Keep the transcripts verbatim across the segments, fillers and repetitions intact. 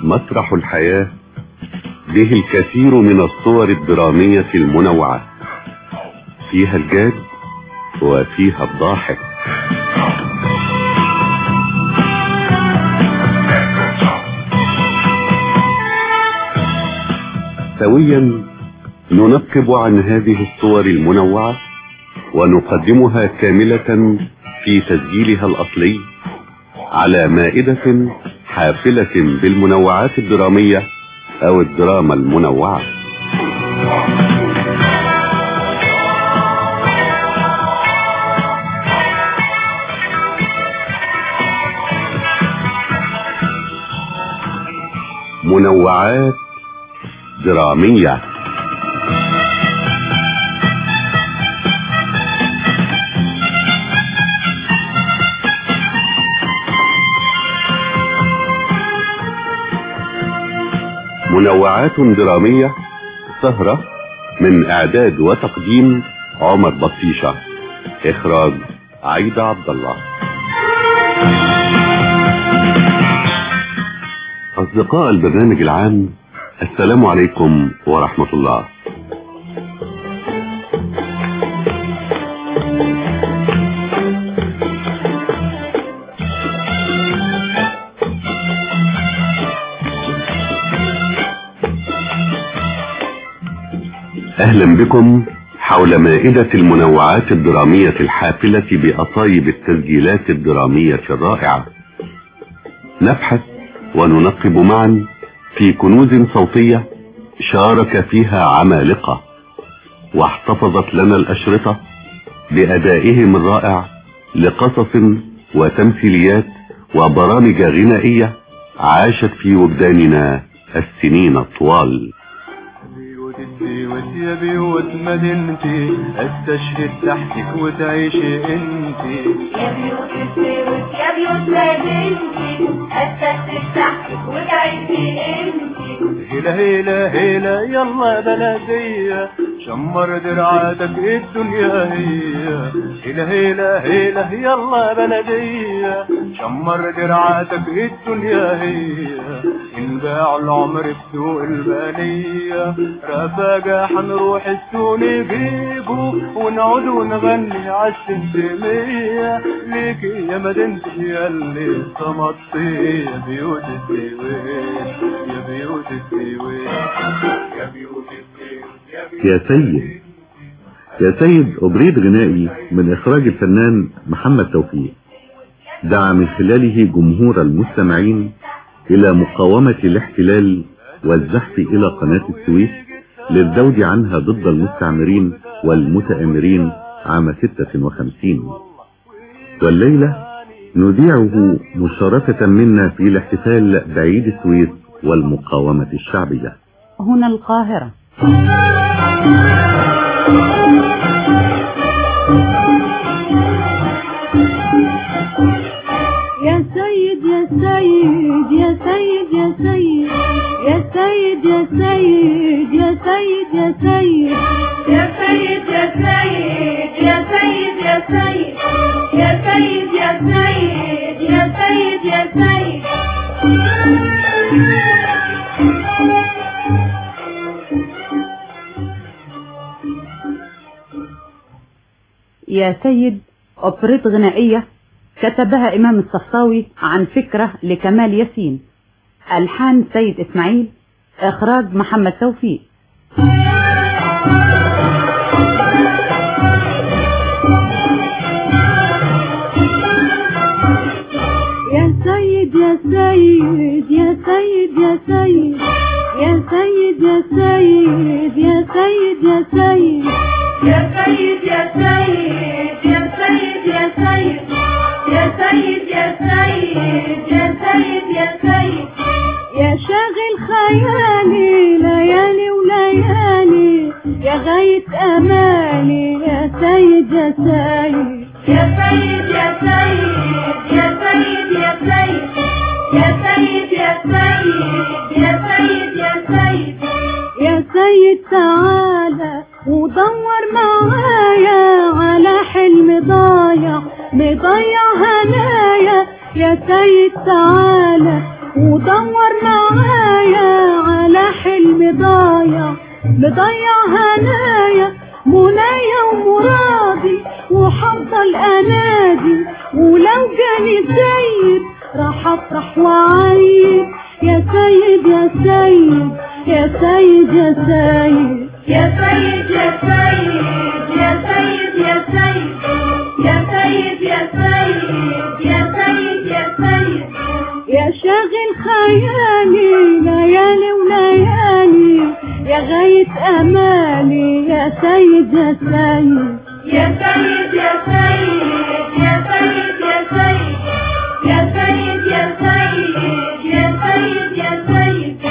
مسرح الحياة به الكثير من الصور الدرامية المنوعة، فيها الجاد وفيها الضاحك. سويا ننقب عن هذه الصور المنوعة ونقدمها كاملة في تسجيلها الأصلي على مائدة حافلة بالمنوعات الدرامية أو الدراما المنوعة. منوعات درامية. منوعات درامية، سهرة من إعداد وتقديم عمر بطيشة، إخراج عايدة عبد الله. أصدقاء البرنامج العام، السلام عليكم ورحمة الله. أهلا بكم حول مائدة المنوعات الدرامية الحافلة بأطايب التسجيلات الدرامية الرائعة. نبحث وننقب معا في كنوز صوتية شارك فيها عمالقة، واحتفظت لنا الأشرطة بأدائهم الرائع لقصص وتمثيليات وبرامج غنائية عاشت في وجداننا السنين الطوال. يا بيوت مدينتي استشهد تحتك وتعيشي انتي. يا بيوت السويس يا بيوت مدينتي استشهد تحتك وتعيشي انتي. هيلا هيلا هيلا يلا بلدية شمر درعاتك الدنيا هي. هيلا هيلا هيلا يلا بلدية شمر درعاتك الدنيا هي. انباع العمر بسوق البالية رفاقة حنروح السوق نجيبه ونعود ونغني عالسمسمية ليكي يا مدينتي ياللي صمتي. يا بيوت السويس يا بيوت السويس يا بيوت السويس يا سيد يا سيد أبريد غنائي من إخراج الفنان محمد توفيق، دعا من خلاله جمهور المستمعين إلى مقاومة الاحتلال والزحف إلى قناة السويس للذود عنها ضد المستعمرين والمتآمرين عام ستة وخمسين. والليلة نذيعه مشاركة منا في الاحتفال بعيد السويس والمقاومة الشعبية. هنا القاهرة. يا سيد يا سيد يا سيد يا سيد يا سيد يا سيد يا سيد يا سيد يا سيد يا سيد يا سيد يا سيد يا سيد يا سيد يا سيد يا سيد. يا سيد أوبريت غنائية كتبها إمام الصفصاوي عن فكرة لكمال ياسين، ألحان سيد إسماعيل، إخراج محمد توفيق. يا سيد يا سيد يا سيد يا سيد يا سيد يا سيد يا سيد يا سيد يا سيد يا سيد يا سيد يا سيد يا سيد يا سيد يا سيد يا سيد. يا شاغل خيالي ليالي وليالي يا غاية أمالي يا سيد يا سيد يا سيد يا سيد يا سيد يا سيد يا سيد يا سيد يا سيد يا سيد. يا سيد تعالى ودور معايا على حلم ضايع مضيع هنايا. يا سيد تعالى ودور معايا مضايع مضيع هنايا منايا ومرادي وحفضل انادي ولو جاني سيد راح افرح وعيد يا سيد يا سيد يا سيد يا سيد يا سيد يا سيد يا سيد يا سيد يا سيد يا سيد يا سيد يا سيد يا شاغل خيالي ليالي وليالي يا غاية امالي يا سيد يا سيد يا سيد يا سيد يا سيد يا سيد يا سيد يا سيد يا سيد يا سيد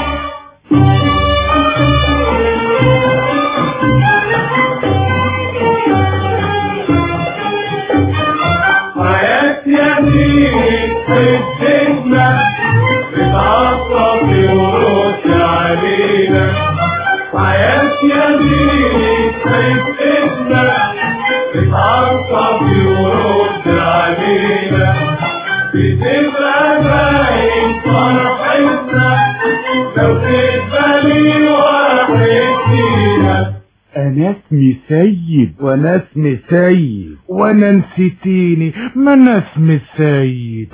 حياتي يا سيد حجتنا بتعطف ورد علينا حياتي يا سيد حجتنا بتعطف ورد علينا بتبقى باين فرحتنا لو تقبلي واحد فينا. انا اسمي سيد وانا اسمي سيد وانا نسيتيني ما انا اسمي سيد.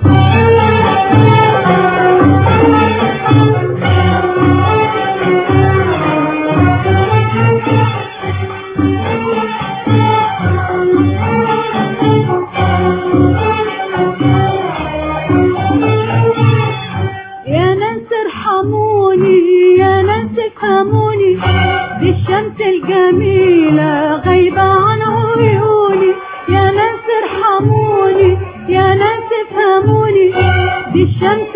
يا ناس ارحموني يا ناس افهموني دي الشمس الجميلة غايبة عن عيوني يا ناس ارحموني يا ناس افهموني دي الشمس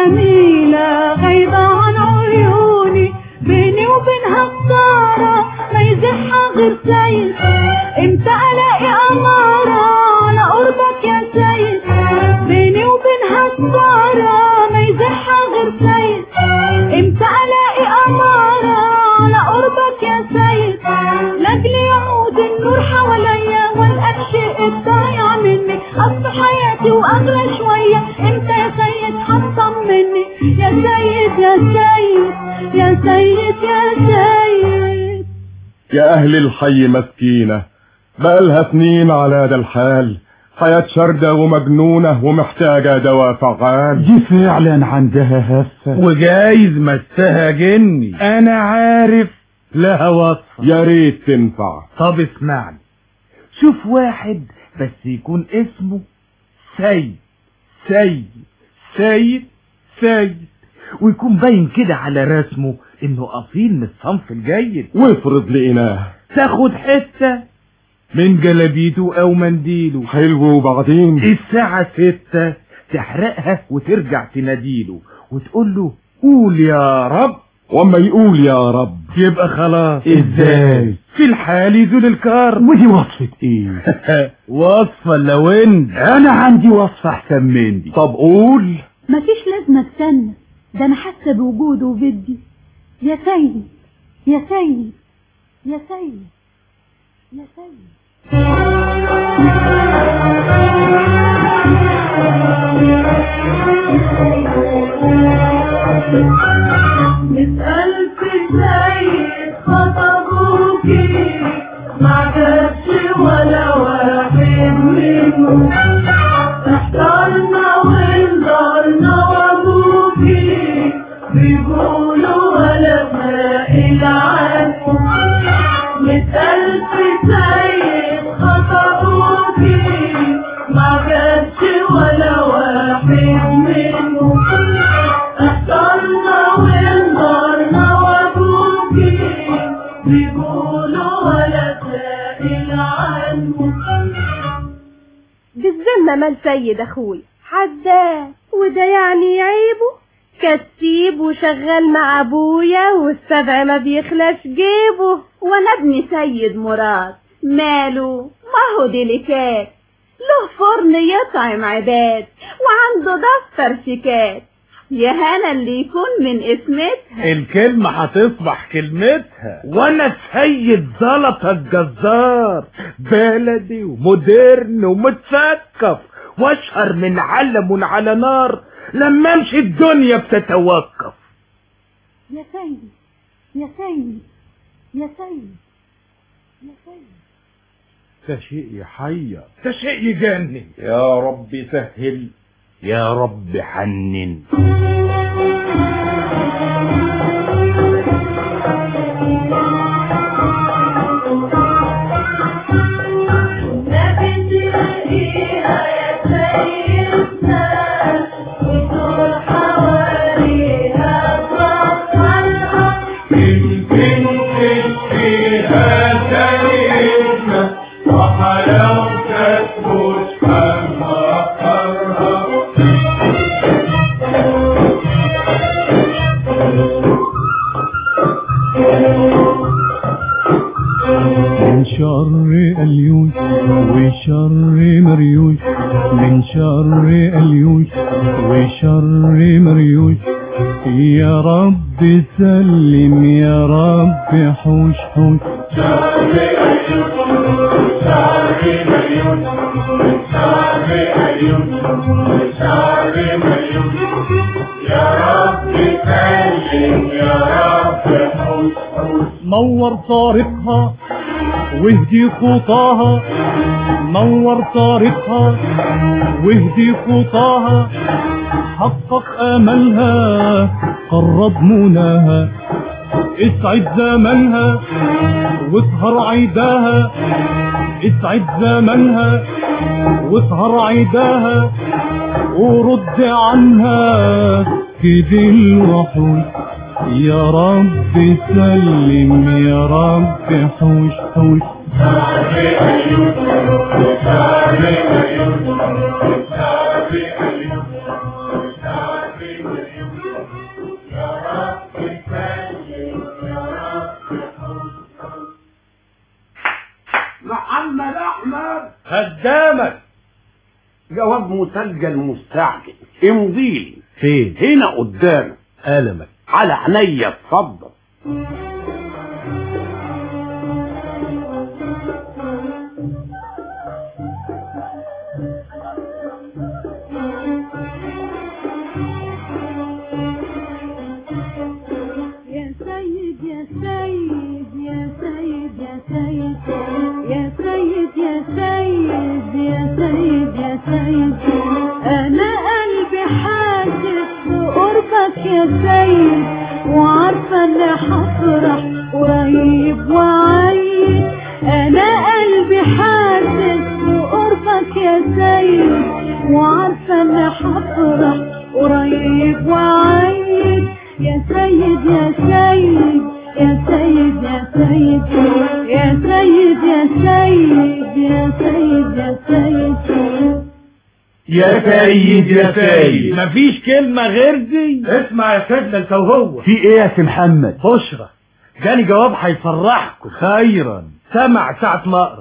الجميلة غايبة عن عيوني بيني وبينها خسارة ما يزحها غير سيد امتى الاقي امارة على قربك يا سيد بيني وبينها خسارة ما يزحها غير سيد امتى الاقي امارة على قربك يا سيد لاجل يعود النور حواليا والقى الشيء الضايع مني اصل حياتي واغلى شوية امتى يا سيد هتطمني يا سيد يا سيد يا سيد يا سيد. يا اهل الحي مسكينة بقالها سنين على ده الحال حياة شردة ومجنونة ومحتاجة دواء فعال. دي فعلا عندها هفة وجايز مسها جني انا عارف لها وصفة يا ريت تنفع. طب اسمعني شوف واحد بس يكون اسمه سيد سيد سيد سيد ويكون باين كده على رسمه انه اصيل من الصنف الجيد. وافرض لقيناه تاخد حتة من جلابيته او منديله حلو وبعدين الساعة ستة تحرقها وترجع تناديله وتقول له قول يا رب واما يقول يا رب يبقى خلاص. ازاي؟ في الحال يزول الكار. ودي وصفة ايه؟ وصفة لو انت انا عندي وصفة احسن من دي. طب قول. مفيش لازمة استنى ده انا حاسة بوجوده وبدي يا سيد يا سيد يا سيد يا سيد. نسأل في سيد خطبوكي ما جابش ولا واحد منه احترنا وانظرنا وابوكي بيقولوا ولا سائل عنه. نسأل في سيد خطبوكي ما جابش ولا واحد منه احترنا وانظرنا وابوكي بيقولوا ولا سائل عنه. بالذمة مال سيد اخوي حداد وده يعني عيبه كسيب وشغال مع ابويا والسبع ما بيخلاش جيبه. وانا ابن سيد مراد ماله ما هو ديليكات له فرن يطعم عباد وعنده دفتر شيكات يا هنا اللي يكون من اسمتها. الكلمة هتصبح كلمتها. وانا سيد زلطة الجزار بلدي ومودرن ومتثقف واشهر من علم على نار لما امشي الدنيا بتتوقف. يا سيد يا سيد يا سيد يا سيد. ده شيء يحير، ده شيء يجنن. يا رب سهل، يا رب حنن. من شر اليوش وشر مريوش، من شر اليوش وشر مريوش، يا رب سلم يا رب حوش حوش. شر اليوش شر مريوش شر اليوش شر مريوش، يا رب سلم يا رب حوش حوش. نور طريقها واهدي خطاها، نور طريقها واهدي خطاها، حقق املها قرب مناها، اسعد زمنها واسهر عيداها، اسعد زمنها واسهر عيداها، ورد عنها كد الوحوش، يا رب سلم يا رب حوش حوش. شر اليوش شر اليوش شر اليوش شر اليوش، يا رب سلم يا رب حوش حوش. محمد احمد خدامك. جواب مسجل مستعجل، امضيلي. فين؟ هنا قدامك. قلمك على عينيا، اتفضل. يا سيد يا سيد يا سيد يا سيد يا سيد يا سيد يا سيد يا سيد، أنا قلبي حاسس بقربك يا سيد، وعارفة إني هفرح قريب وعيد، أنا قلبي حاسس بقربك يا سيد، وعارفة إني هفرح قريب وعيد، يا سيد يا سيد يا سيد يا سيد يا سيد يا سيد يا سيد يا سيد يا سيد يا سيد. مفيش كلمة غير دي. اسمع يا سيدنا انت وهو. في ايه يا سي محمد؟ بشرى، جاني جواب هيفرحكم. خيرا. سمع ساعة ما اقرا.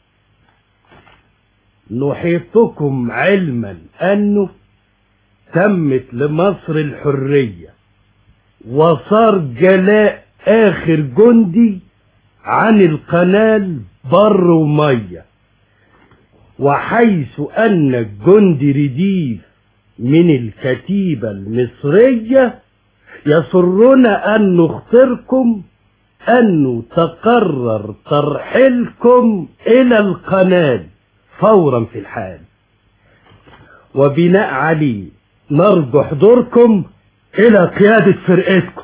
نحيطكم علما انه تمت لمصر الحرية، وصار جلاء اخر جندي عن القنال بر ومية، وحيث ان الجندي رديف من الكتيبة المصرية، يسرنا ان نخبركم انه تقرر ترحيلكم الى القنال فورا في الحال، وبناء عليه نرجو حضوركم الى قيادة فرقتكم.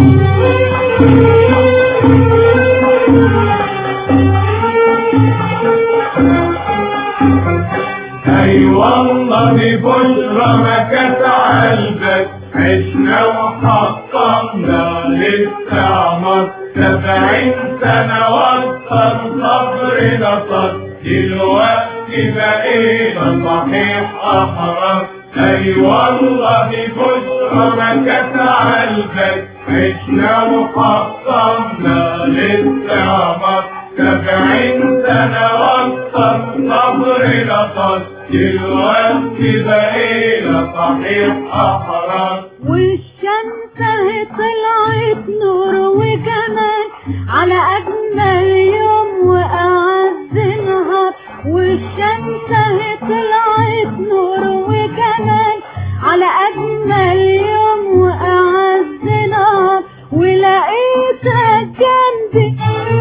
اي والله بشرى ما كانت عالبك، عشنا وحطمنا للتعمر سبعين سنة واكثر صبرنا صد، دلوقتي بقينا صحيح احرار. اي والله بشرى ما كانت عالبك، عشنا وحطمنا للتعمر سبعين سنة واكثر صبرنا صد، دلوقتي بقينا صحيح احرار. والشمس اهي طلعت نور وجمال على اجمل يوم واعز نهار، والشمس اهي طلعت نور وجمال على اجمل يوم واعز نهار، ولقيتك جنبي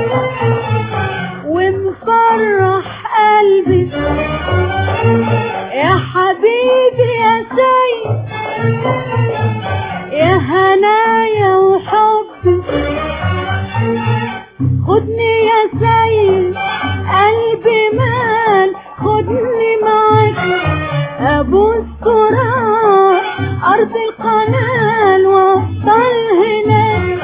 ومفرح قلبي يا حبيبي يا سيد يا هنايا وحبي خدني يا سيد قلبي مال خدني معاك ابوس تراب ارض القنال وافضل هناك.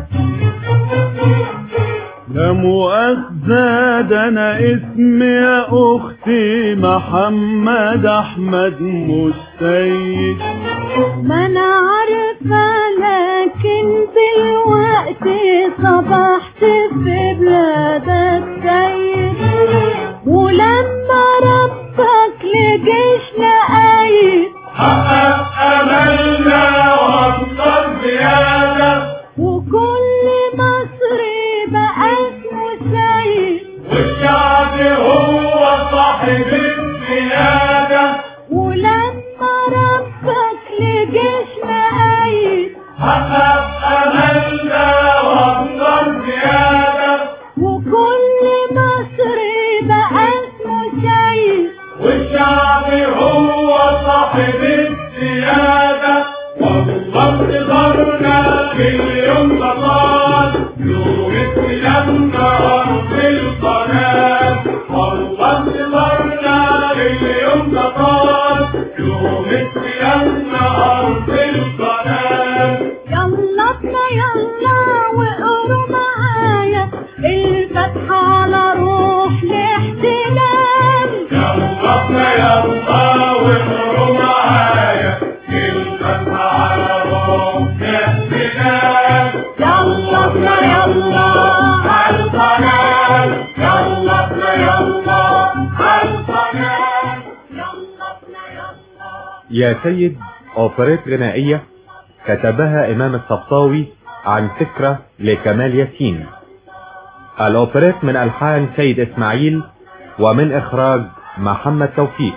لا مؤاخذة ده انا اسمي يا اختي محمد احمد مش سيد. ما انا عارفة لكن دلوقتي صبحت في بلادك سيد ولما ربك لجيشنا قايد حقق املنا وافضل زيادة وكل مصري بقى اسمه سيد والشعب هو صاحب السيادة ولما ربك لجيشنا قايد حقق املنا وافضل زيادة وكل مصري بقى اسمه سيد والشعب هو صاحب السيادة. والله انتظرنا باليوم ده طال يوم السلام أرض القناة. والله انتظرنا باليوم ده طال يوم السلام أرض القناة. يلا ابنا يلا واقروا معايا الفتحة على روح الاحتلال. يلا ابنا يلا واقروا معايا الفتحة على روح الاحتلال. يلا ابنا يلا على القناة. يلا ابنا يلا على القناة. يلا ابنا يلا. يا سيد أوبريت غنائية كتبها إمام الطبطاوي عن فكرة لكمال ياسين. الأوبريت من ألحان سيد إسماعيل ومن إخراج محمد توفيق.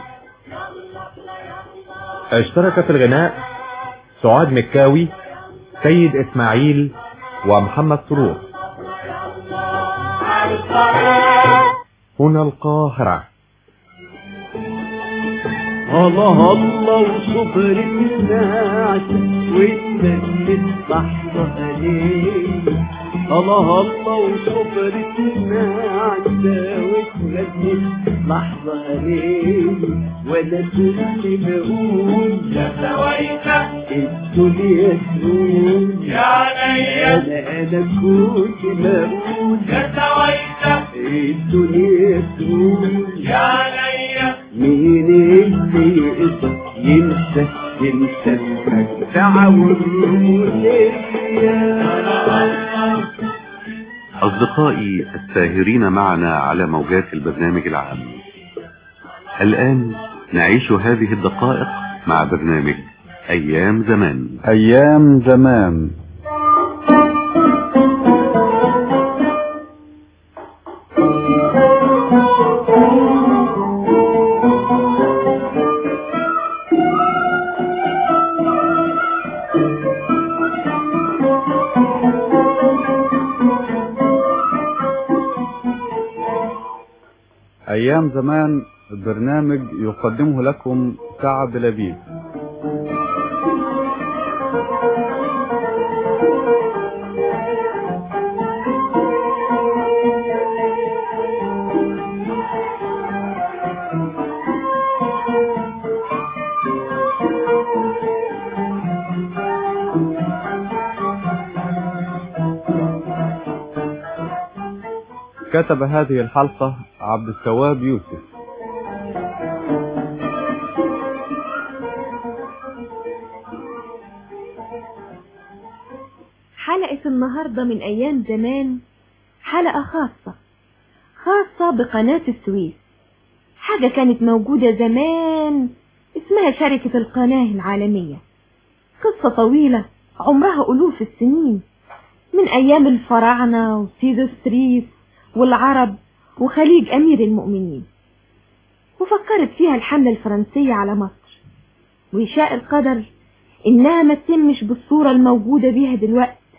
اشترك في الغناء سعاد مكاوي سيد إسماعيل ومحمد سرور. هنا القاهرة. الله الله وصبر النعسة والنجم صحصح عليه. الله الله وصبر النعسة والنجم لحظة عليه. ولا كنت بقول يا سويته الدنيا تقول يا عينيا. أنا أنا كنت بقول يا سويته الدنيا تقول يا عينيا. مين اللي يقدر ينسى ينسى المجدع والمنية. أصدقائي الساهرين معنا على موجات البرنامج العام، الآن نعيش هذه الدقائق مع برنامج أيام زمان. أيام زمان. أيام زمان برنامج يقدمه لكم سعد لبيب. كتب هذه الحلقة عبد التواب يوسف. حلقة النهاردة من أيام زمان حلقة خاصة خاصة بقناة السويس. حاجة كانت موجودة زمان اسمها شركة القناة العالمية. قصة طويلة عمرها ألوف السنين، من أيام الفراعنة وسيدو ستريس والعرب وخليج أمير المؤمنين. وفكرت فيها الحملة الفرنسية على مصر، ويشاء القدر إنها ما تتمش بالصورة الموجودة بيها دلوقتي،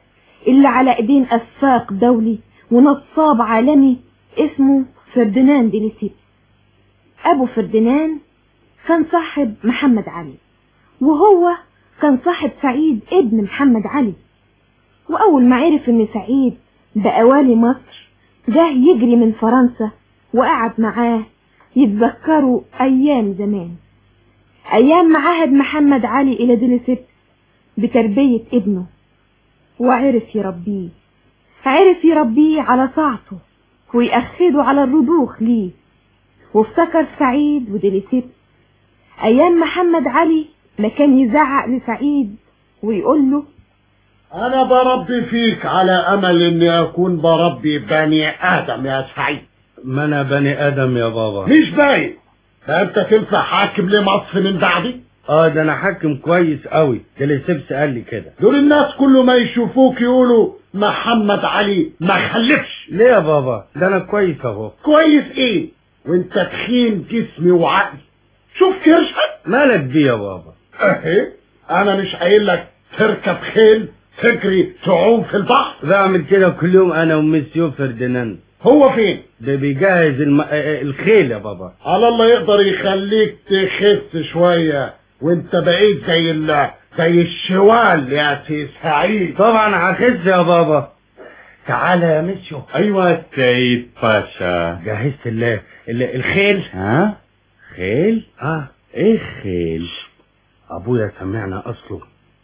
اللي على ايدين افاق دولي ونصاب عالمي اسمه فرديناند دي ليسيبس. ابو فرديناند كان صاحب محمد علي، وهو كان صاحب سعيد ابن محمد علي. واول ما عرف ان سعيد بقى والي مصر جه يجري من فرنسا وقعد معاه يتذكروا ايام زمان، ايام ما عهد محمد علي الى دي ليسيبس بتربية ابنه، وعرف يربيه عرف يربيه على طاعته ويأخده على الرضوخ ليه. وافتكر سعيد ودي ليسيبس ايام محمد علي ما كان يزعق لسعيد ويقول له انا بربي فيك على امل اني اكون بربي بني ادم يا سعيد. ما انا بني ادم يا بابا. مش باين. ده انت تنفع حاكم لمصر من بعدي؟ اه ده انا حاكم كويس قوي، ده ليسيبس قال لي كده. دول الناس كل ما يشوفوك يقولوا محمد علي ما خلفش. ليه يا بابا؟ ده انا كويس اهو. كويس ايه وانت تخين جسمي وعقلي؟ شوف كرشك. مالك بيه يا بابا؟ اهي انا مش قايل لك تركب خيل تجري تعوم في البحر؟ بعمل كده كل يوم انا ومسيو فرديناند. هو فين؟ ده بيجهز الم... الخيل يا بابا. على الله يقدر يخليك تخس شويه وانت بقيت زي ال... زي الشوال يا سي سعيد. طبعا هخس يا بابا. تعالى يا مسيو. ايوه سيد باشا. جهزت ال... ال... الخيل. ها خيل؟ اه ايه خيل؟ ابويا سمعنا اصله.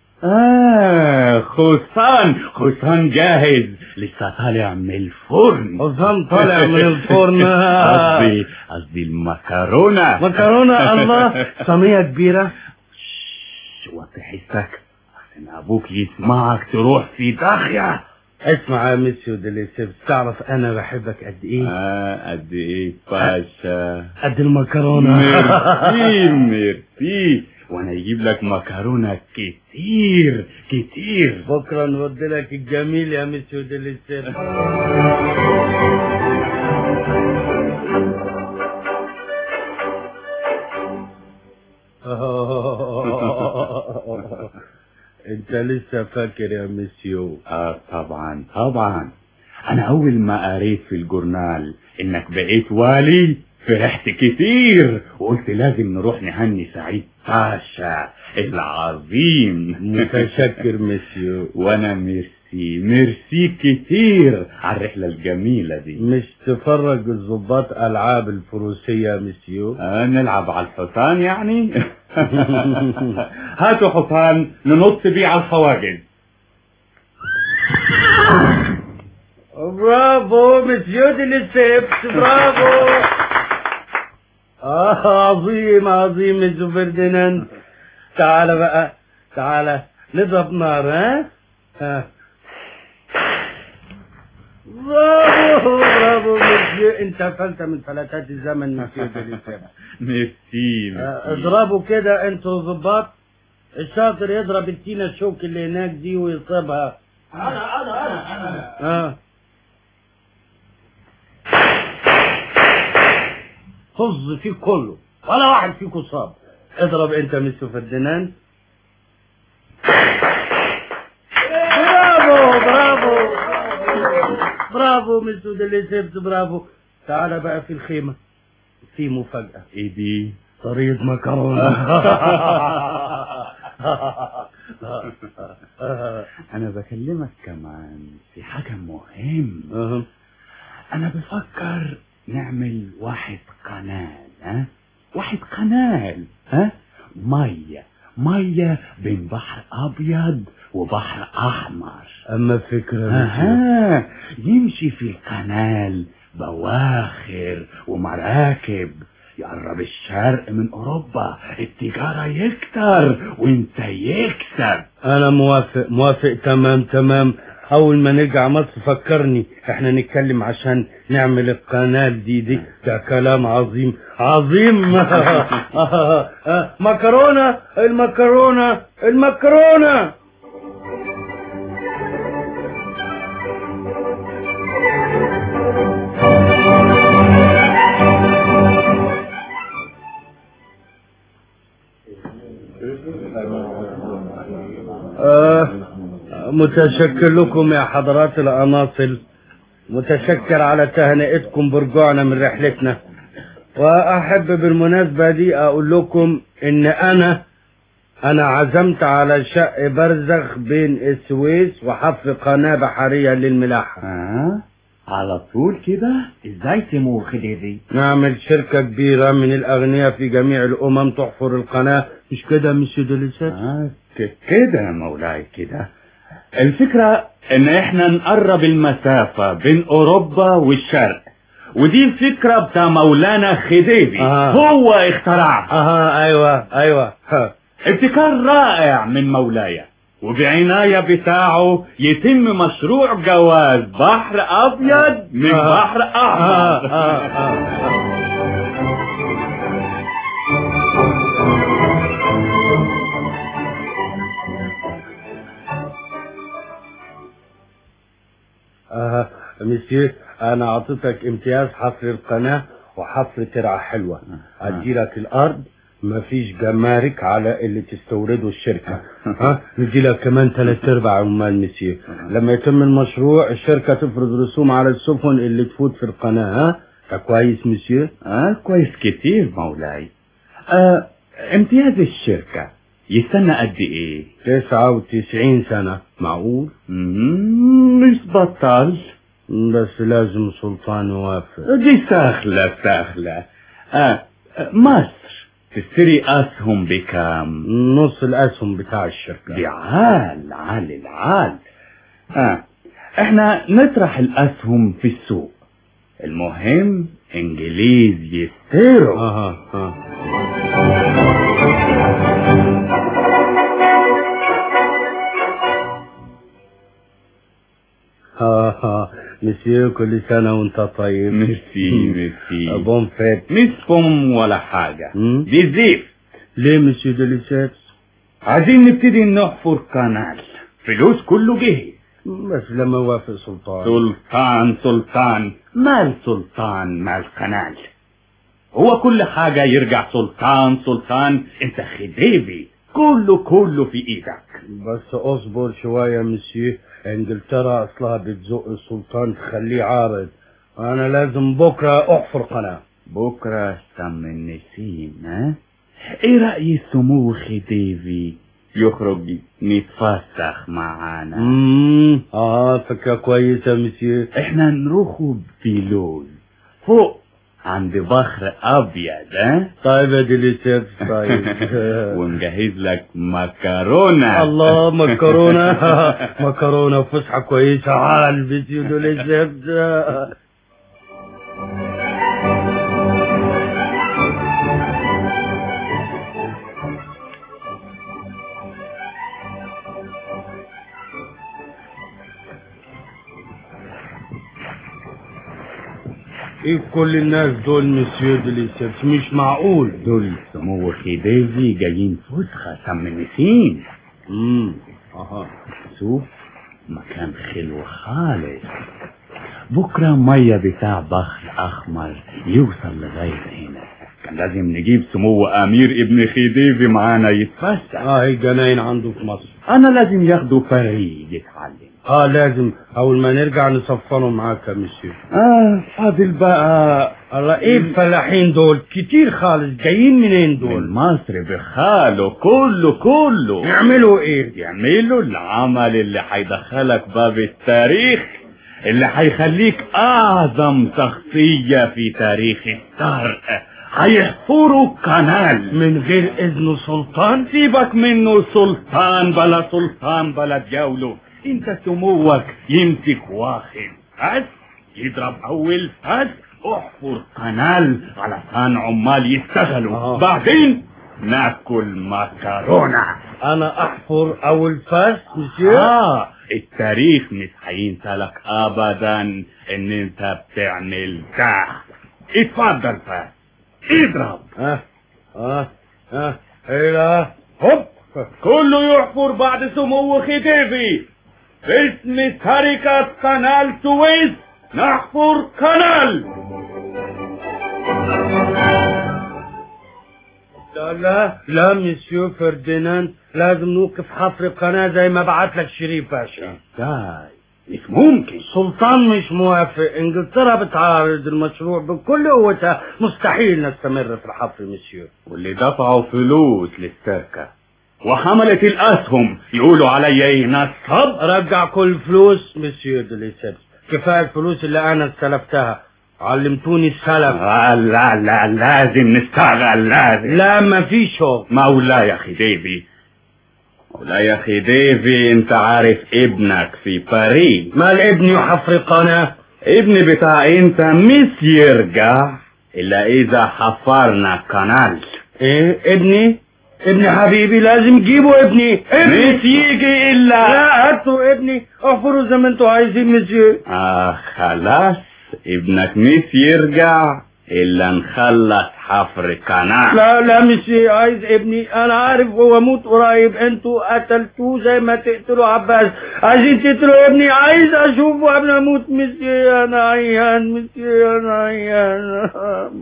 اه خرسان خرسان جاهز لسه طالع من الفرن. خرسان طالع من الفرن. قصدي قصدي المكرونه. مكرونه. الله صينيه كبيره. وطي حسك عشان ابوك يسمعك تروح في داخيه. اسمع يا مسيو دي ليسيبس، تعرف انا بحبك قد ايه؟ اه قد ايه باشا؟ قد المكرونه. ميرسي ميرسي، وانا اجيب لك مكرونه كتير كتير. بكره نودي لك الجميل يا مسيو دي ليسيبس. انت لسه فاكر يا مسيو؟ اه طبعا طبعا. انا اول ما قريت في الجورنال انك بقيت والي فرحت كتير وقلت لازم نروح نهني سعيد باشا العظيم. متشكر مسيو. وانا ميرسي ميرسي كتير على الرحلة الجميلة دي. مش تفرج الضباط العاب الفروسية مسيو؟ آه نلعب على الحصان يعني. هاتوا حصان ننط بيه على الخواجز. برافو مسيو دي ليسيبس برافو. اه عظيم عظيم مسيو فرديناند. تعال بقى تعال نضرب نار. ها ها برافو برافو مسيو. انت فلت من فلتات الزمن مسيو دي ليسيبس. ميرسي اضربوا كده انتوا ظباط. الشاطر يضرب التينة الشوك اللي هناك دي ويصيبها. انا انا انا انا اه طز فيك كله ولا واحد فيكم صاب. اضرب انت مسيو فرديناند. برافو برافو برافو مسيو دي ليسيبس برافو. تعال بقى في الخيمة في مفاجأة. ايه دي؟ طريقة مكرونة. انا بكلمك كمان في حاجة مهم. انا بفكر نعمل واحد قنال. ها واحد قنال. ها مية مية بين بحر ابيض وبحر احمر. اما فكرة ها يمشي في القنال بواخر ومراكب يقرب الشرق من اوروبا، التجارة يكتر وانت يكسب. انا موافق موافق تمام تمام. اول ما نرجع مصر فكرني احنا نتكلم عشان نعمل القناة دي دي. ده كلام عظيم عظيم. مكرونة المكرونة المكرونة. آه متشكر لكم يا حضرات الأناصل، متشكر على تهنئتكم برجوعنا من رحلتنا. وأحب بالمناسبة دي أقول لكم إن أنا أنا عزمت على شق برزخ بين السويس وحفر قناة بحرية للملاحة. آه على طول كده؟ ازاي سمو خديدي؟ نعمل شركة كبيرة من الأغنياء في جميع الأمم تحفر القناة، مش كده مش دوليسات؟ آه كده يا مولاي كده. الفكرة ان احنا نقرب المسافة بين اوروبا والشرق، ودي الفكرة بتاع مولانا خديدي. آه. هو اخترعها. اه ايوه ايوه ها. ابتكار رائع من مولاي، وبعناية بتاعه يتم مشروع جواز بحر ابيض من آه. بحر احمر. آه. آه. آه. آه. مسير انا اعطيتك امتياز حفر القناة وحفر ترعة حلوة. ادي لك الارض، مفيش جمارك على اللي تستورده الشركة. ها ندي لك كمان ثلاث ارباع عمال مسير. لما يتم المشروع الشركة تفرض رسوم على السفن اللي تفوت في القناة. ها كويس مسير؟ اه كويس كتير مولاي. آه امتياز الشركة يستنى قد ايه؟ تسعة وتسعين سنة. معقول؟ مش بطل، بس لازم سلطان يوافق. دي سهلة سهلة. آه مصر تشتري اسهم بكام؟ نص الاسهم بتاع الشركة. دي عال عال العال. آه احنا نطرح الاسهم في السوق، المهم انجليز يستيروا. اها اه ها ها مسيو كل سنة وانت طيب. ميرسي ميرسي. بون فيت. مش بوم ولا حاجة، دي زيف. ليه مسيو ديليسات؟ عايزين نبتدي نحفر قناة، فلوس كله جه، بس لما وافق سلطان. سلطان سلطان مال سلطان مال قناة، هو كل حاجة يرجع سلطان سلطان. انت خديبي، كله كله في ايدك. بس اصبر شوية مسيو، انجلترا اصلها بتزق السلطان تخليه عارض. انا لازم بكرة احفر قناة. بكرة سم النسيم. ها ايه رأي سمو خديبي يخرج نتفسخ معانا؟ امم اه فكرة كويسة مسيو. احنا نروحوا بلوز فوق عند بحر ابيض. ها طيب يا ديليسيت طيب. ونجهز لك مكرونة. الله مكرونة. مكرونة وفسحة كويسة على الفيديو ديليسيت. ايه كل الناس دول مسيو ديليسيت؟ مش معقول. دول سمو خديبي جايين فسخة سم النسيم. امم اها شوف مكان حلو خالص، بكرة مية بتاع بحر احمر يوصل لغاية هنا. كان لازم نجيب سمو امير ابن خديبي معانا يتفسح. اه هي جناين عنده في مصر. انا لازم ياخدوا فريق يتعلم. اه لازم اول ما نرجع نصفره معاك يا مسيو. اه فاضل بقى. الله ايه الفلاحين دول كتير خالص، جايين منين دول؟ من مصر بخاله كله كله. يعملوا ايه؟ يعملوا العمل اللي هيدخلك باب التاريخ، اللي هيخليك اعظم شخصية في تاريخ الشرق. هيحفروا قنال من غير اذن سلطان. سيبك منه سلطان بلا سلطان بلا جولو. انت سموك يمسك واحد هات يضرب اول هات احفر قنال علشان عمال يشتغلوا. آه. بعدين ناكل مكرونة. انا احفر اول فاس مسيو. اه التاريخ مش هينسى لك ابدا ان انت بتعمل ده. اتفضل فاس اضرب. اه اه اه ايه هوب كله يحفر بعد سمو خديبي. باسم شركة قناة سويس نحفر قنال. لا لا لا مسيو فرديناند، لازم نوقف حفر القناة زي ما بعت لك شريف باشا. ازاي؟ مش ممكن. سلطان مش موافق، انجلترا بتعارض المشروع بكل قوتها، مستحيل نستمر في الحفر مسيو. واللي دفعوا فلوس للشركة وحملت الاسهم يقولوا علي ايه نصب؟ رجع كل فلوس مسيو دليسيبس، كفايه الفلوس اللي انا استلفتها، علمتوني السلف. آه لا لا لازم نشتغل لازم. لا ما في شغل. مولاي يا اخي ديفي، مولاي يا اخي ديفي، انت عارف ابنك في باريس. مال ابني وحفر قناة؟ ابني بتاع انت مش يرجع الا اذا حفرنا قناه. ايه ابني؟ ابني حبيبي لازم جيبوا ابني. ابني مش يجي الا. لا هاتوا ابني احفروا زي ما انتوا عايزين مسيو. اه خلاص ابنك مش يرجع الا نخلص حفر قناه. لا لا مش عايز ابني، انا عارف هو موت قريب، انتوا قتلتوه زي ما تقتلوا عباس، عايزين تقتلوا ابني، عايز اشوفه قبل ما اموت مسيو. انا عيان مسيو، انا عيان.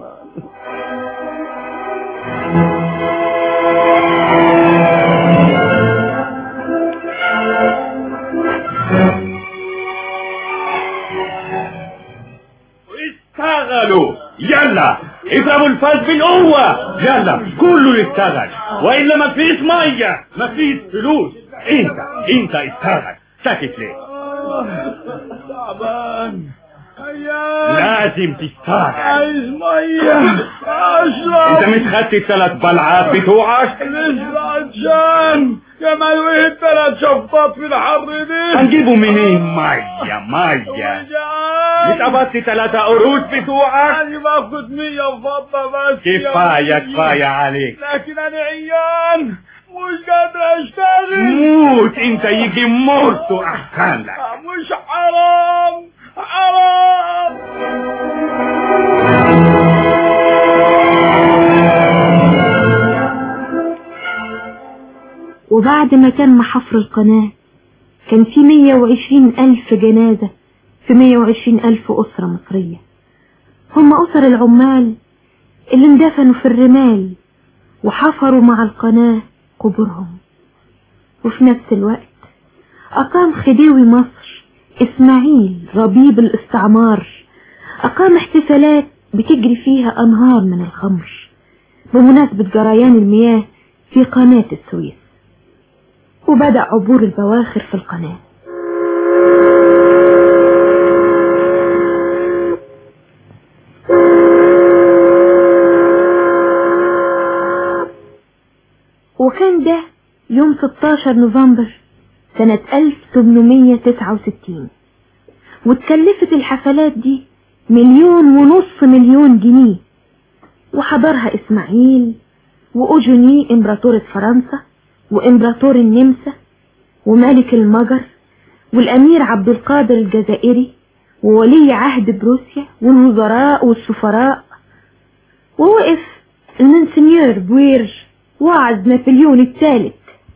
اشتغلوا يلا، اضربوا الفاس بالقوة يلا، كله يشتغل والا مفيش مية مفيش فلوس. انت انت اشتغل، ساكت ليه؟ تعبان لازم تشتغل. عايز مية اشرب. انت مش خدت الثلاث بلعات بتوعك؟ لسه عطشان يا مالوه الثلاث شفاط في الحر دي. هنجيبوا منين مية مية؟ مش قبضت ثلاثة قروش بتوعك؟ انا باخد مية فضة بس. كفاية كفاية عليك. لكن انا عيان مش قادر اشتغل. موت انت، يجي موت احسن لك. مش حرام حرام. وبعد ما تم حفر القناة كان في مية وعشرين ألف جنازة في مية وعشرين ألف أسرة مصرية، هم أسر العمال اللي اندفنوا في الرمال وحفروا مع القناة قبورهم. وفي نفس الوقت أقام خديوي مصر إسماعيل ربيب الاستعمار أقام احتفالات بتجري فيها أنهار من الخمر بمناسبة جريان المياه في قناة السويس، وبدأ عبور البواخر في القناة. وكان ده يوم ستاشر نوفمبر سنة ألف وثمانمية وتسعة وستين، واتكلفت الحفلات دي مليون ونص مليون جنيه، وحضرها إسماعيل وأوجوني إمبراطورة فرنسا وإمبراطور النمسا وملك المجر والأمير عبد القادر الجزائري وولي عهد بروسيا والوزراء والسفراء. ووقف المنسنيور بويرج واعظ نابليون الثالث.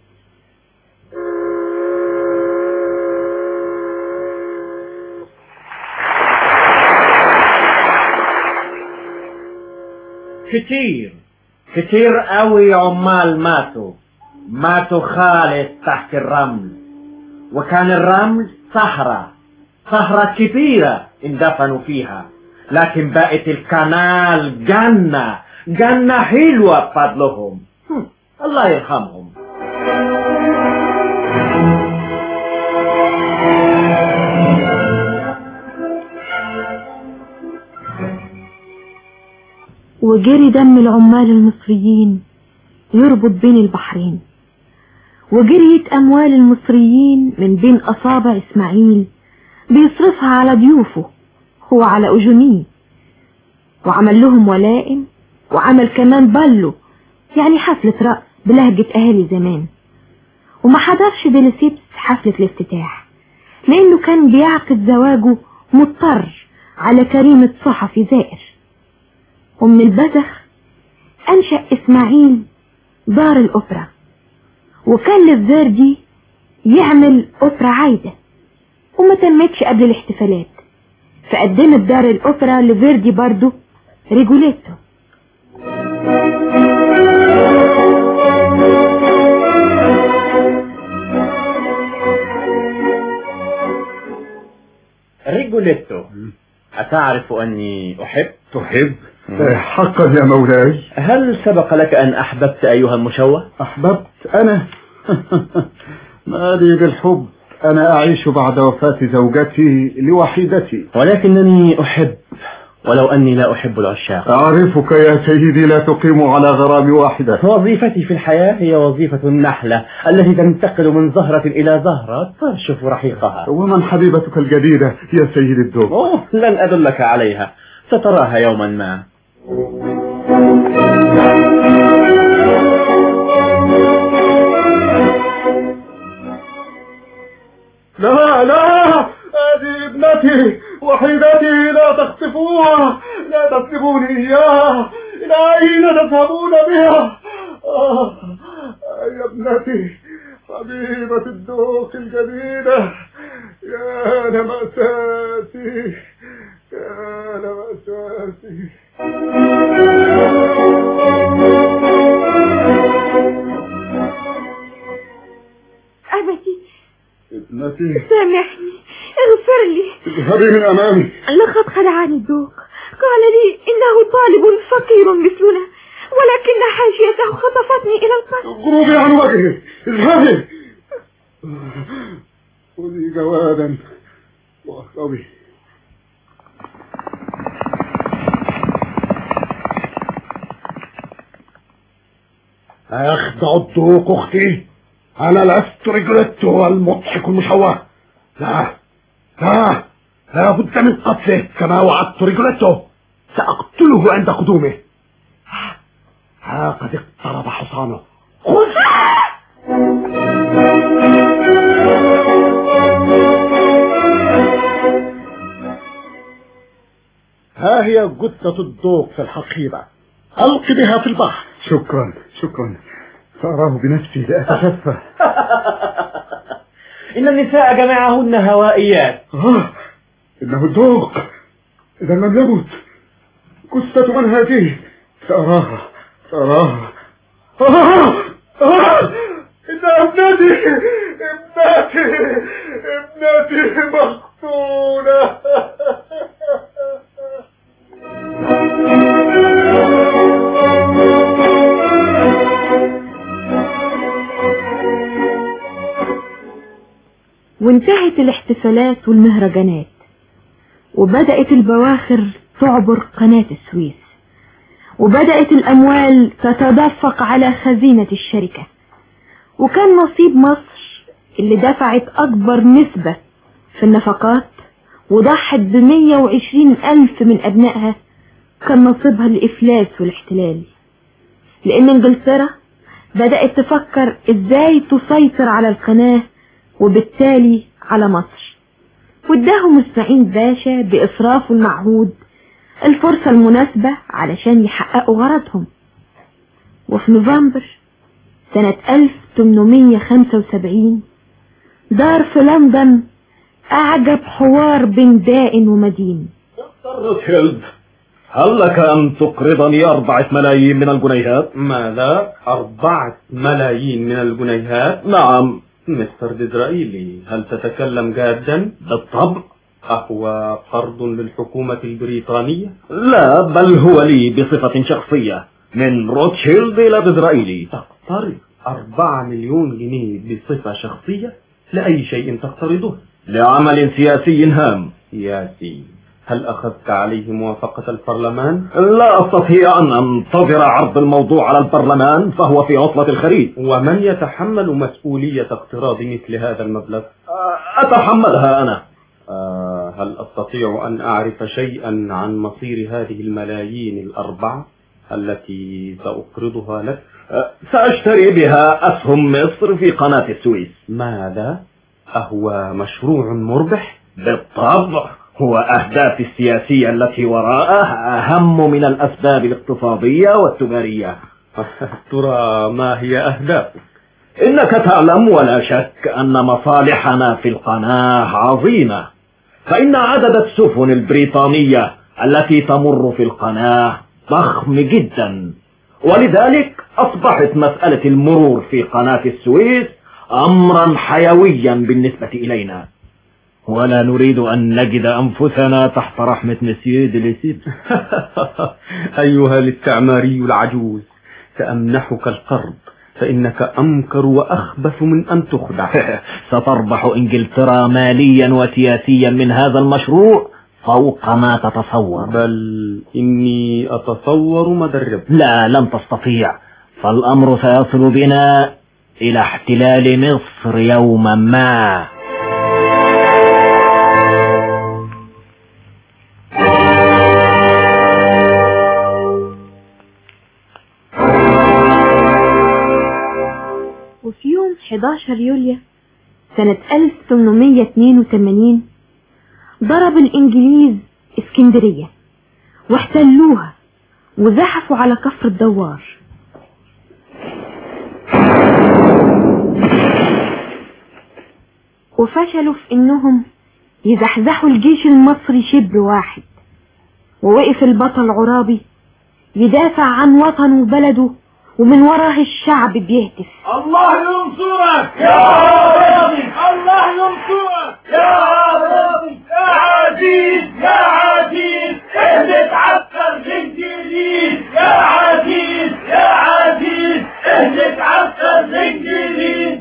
كتير كتير قوي عمال ماتوا ماتوا خالص تحت الرمل، وكان الرمل صحراء صحراء كبيرة اندفنوا فيها، لكن بقت الكنال جنة جنة حلوة بفضلهم. الله يرحمهم. وجري دم العمال المصريين يربط بين البحرين، وجريت أموال المصريين من بين أصابع إسماعيل بيصرفها على ضيوفه هو على أوجوني، وعمل لهم ولائم، وعمل كمان بالو يعني حفلة رقص بلهجة أهالي زمان. وما حضرش ديليسيبس حفلة الافتتاح لأنه كان بيعقد زواجه مضطر على كريمة صحفي زائر. ومن البذخ أنشأ إسماعيل دار الأوبرا، وكلف فيردي يعمل أوبرا عايدة، وما تمتش قبل الاحتفالات، فقدمت دار الأوبرا لفيردي برضو ريجوليتو. ريجوليتو، أتعرف أني أحب؟ تحب؟ حقا يا مولاي. هل سبق لك أن أحببت أيها المشوه؟ أحببت أنا؟ ما لي بالحب، أنا أعيش بعد وفاة زوجتي لوحيدتي. ولكنني أحب، ولو أني لا أحب العشاق. أعرفك يا سيدي لا تقيم على غرام واحدة. وظيفتي في الحياة هي وظيفة النحلة التي تنتقل من زهرة إلى زهرة ترشف رحيقها. ومن حبيبتك الجديدة يا سيد الدوق؟ أوه، لن أدلك عليها، ستراها يوما ما. لا لا، هذه ابنتي وحيدتي، لا تخطفوها، لا تسلبوني إياها. إلى أين تذهبون بها؟ آه يا ابنتي حبيبة الدوق الجديدة، يا لمساتي يا لمساتي. أبتي ابنتي سامحني، اغفر لي. اذهبي من أمامي. لقد خدعني الدوق، قال لي إنه طالب فقير مثلنا، ولكن حاشيته خطفتني إلى القصر. غروبي عن وجهي، اذهبي. خذي جوادا واخطبي. أيخدع الدوق أختي؟ أنا لست رجلته المضحك المشوه. لا لا، لا بد من قتله كما وعدت رجلته. سأقتله عند قدومه. ها قد اقترب حصانه. خذ. ها هي جثة الدوق في الحقيبة، ألق بها في البحر. شكرا شكرا، سأراه بنفسي لأتشفى. إن النساء جميعهن هوائيات. آه إنه الدوق، إذا لم يمت. جثة من هذه؟ سأراها سأراها. آه آه إنها ابنتي ابنتي ابنتي مقتولة. وانتهت الاحتفالات والمهرجانات، وبدأت البواخر تعبر قناة السويس، وبدأت الأموال تتدفق على خزينة الشركة. وكان نصيب مصر اللي دفعت أكبر نسبة في النفقات وضحت بمية وعشرين ألف من أبنائها، كان نصيبها الإفلاس والاحتلال. لأن إنجلترا بدأت تفكر إزاي تسيطر على القناة وبالتالي على مصر، واداهم اسماعيل باشا بإصرافه المعهود الفرصة المناسبة علشان يحققوا غرضهم. وفي نوفمبر سنة ألف وثمانمية وخمسة وسبعين دار في لندن أعجب حوار بين دائن ومدين. روتشيلد، هل لك أن تقرضني أربعة ملايين من الجنيهات؟ ماذا؟ أربعة ملايين من الجنيهات؟ نعم. مستر ديزرائيلي، هل تتكلم جادا؟ بالطبع. أهو قرض للحكومة البريطانية؟ لا، بل هو لي بصفة شخصية، من روتشيلد إلى ديزرائيلي. تقترض أربعة مليون جنيه بصفة شخصية؟ لأي شيء تقترضه؟ لعمل سياسي هام. سياسي؟ هل أخذت عليه موافقة البرلمان؟ لا أستطيع أن أنتظر عرض الموضوع على البرلمان، فهو في عطلة الخريف. ومن يتحمل مسؤولية اقتراض مثل هذا المبلغ؟ أتحملها أنا. أه هل أستطيع أن أعرف شيئا عن مصير هذه الملايين الأربعة التي سأقرضها لك؟ أه سأشتري بها أسهم مصر في قناة السويس. ماذا؟ أهو مشروع مربح؟ بالطبع، هو أهدافي السياسية التي وراءه أهم من الأسباب الاقتصادية والتجارية. ترى ما هي أهدافك؟ إنك تعلم ولا شك أن مصالحنا في القناة عظيمة، فإن عدد السفن البريطانية التي تمر في القناة ضخم جدا، ولذلك أصبحت مسألة المرور في قناة السويس أمرا حيويا بالنسبة إلينا. ولا نريد أن نجد أنفسنا تحت رحمة مسيو ديليسيب. أيها الاستعماري العجوز، سأمنحك القرض فإنك أمكر وأخبث من أن تخدع. ستربح إنجلترا ماليا وسياسيا من هذا المشروع فوق ما تتصور. بل إني أتصور مدرب. لا، لن تستطيع، فالأمر سيصل بنا إلى احتلال مصر يوما ما. وفي يوم حداشر يوليو سنة ألف وثمانمائة واثنين وثمانين ضرب الإنجليز اسكندرية واحتلوها وزحفوا على كفر الدوار. وفشلوا في انهم يزحزحوا الجيش المصري شبر واحد، ووقف البطل عرابي يدافع عن وطنه وبلده ومن وراه الشعب بيهتف: الله ينصرك يا عرابي، الله ينصرك يا عرابي، يا عزيز يا عزيز اهدت عسكر الانجليز، يا عزيز يا عزيز اهدت عسكر الانجليز.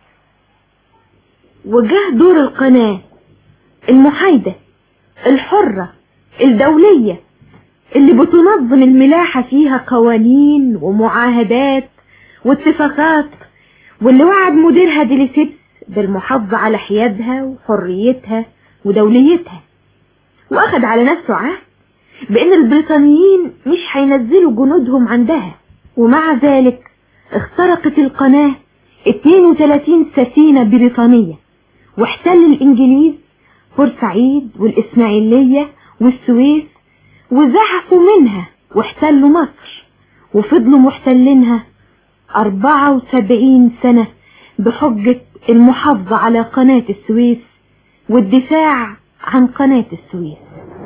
وجه دور القناة المحايدة الحرة الدولية اللي بتنظم الملاحة فيها قوانين ومعاهدات واتفاقات، واللي وعد مديرها ديليسيبس بالمحافظة على حيادها وحريتها ودوليتها، واخد على نفسه عهد بان البريطانيين مش هينزلوا جنودهم عندها. ومع ذلك اخترقت القناة اثنين وثلاثين سفينة بريطانية، واحتل الانجليز بورسعيد والاسماعيلية والسويس، وزحفوا منها واحتلوا مصر، وفضلوا محتلينها أربعة وسبعين سنة بحجة المحافظة على قناة السويس والدفاع عن قناة السويس.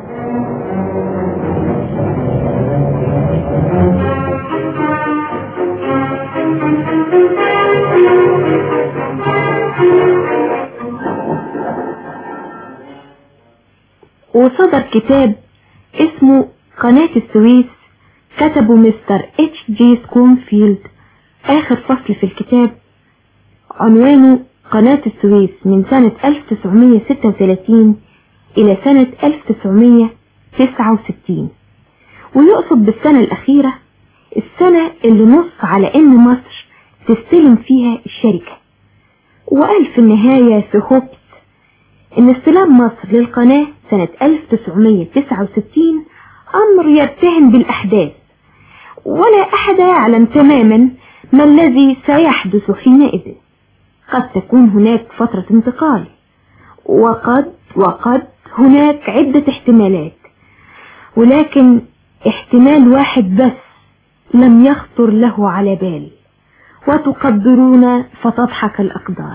وصدر كتاب اسمه قناة السويس، كتبه مستر اتش جي سكونفيلد. اخر فصل في الكتاب عنوانه قناة السويس من سنة ألف وتسعمائة وستة وثلاثين الى سنة ألف وتسعمائة وتسعة وستين، ويقصد بالسنة الاخيرة السنة اللي نص على ان مصر تستلم فيها الشركة. وقال في النهاية في هوبس ان استلام مصر للقناة سنة ألف وتسعمائة وتسعة وستين امر يرتهن بالاحداث، ولا احد يعلم تماما ما الذي سيحدث حينئذ. قد تكون هناك فترة انتقال، وقد وقد هناك عدة احتمالات، ولكن احتمال واحد بس لم يخطر له على بال، وتقدرون فتضحك الأقدار.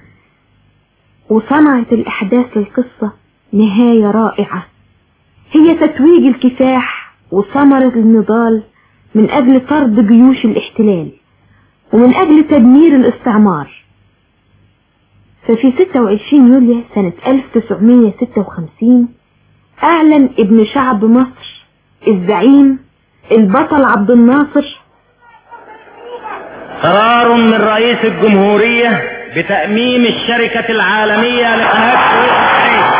وصنعت الأحداث للقصة نهاية رائعة، هي تتويج الكفاح وثمرة النضال من أجل طرد جيوش الاحتلال ومن أجل تدمير الاستعمار. ففي ستة وعشرين يوليو سنة ألف وتسعمائة وستة وخمسين أعلن ابن شعب مصر الزعيم البطل عبد الناصر قرار من رئيس الجمهورية بتأميم الشركة العالمية لقناة السويس.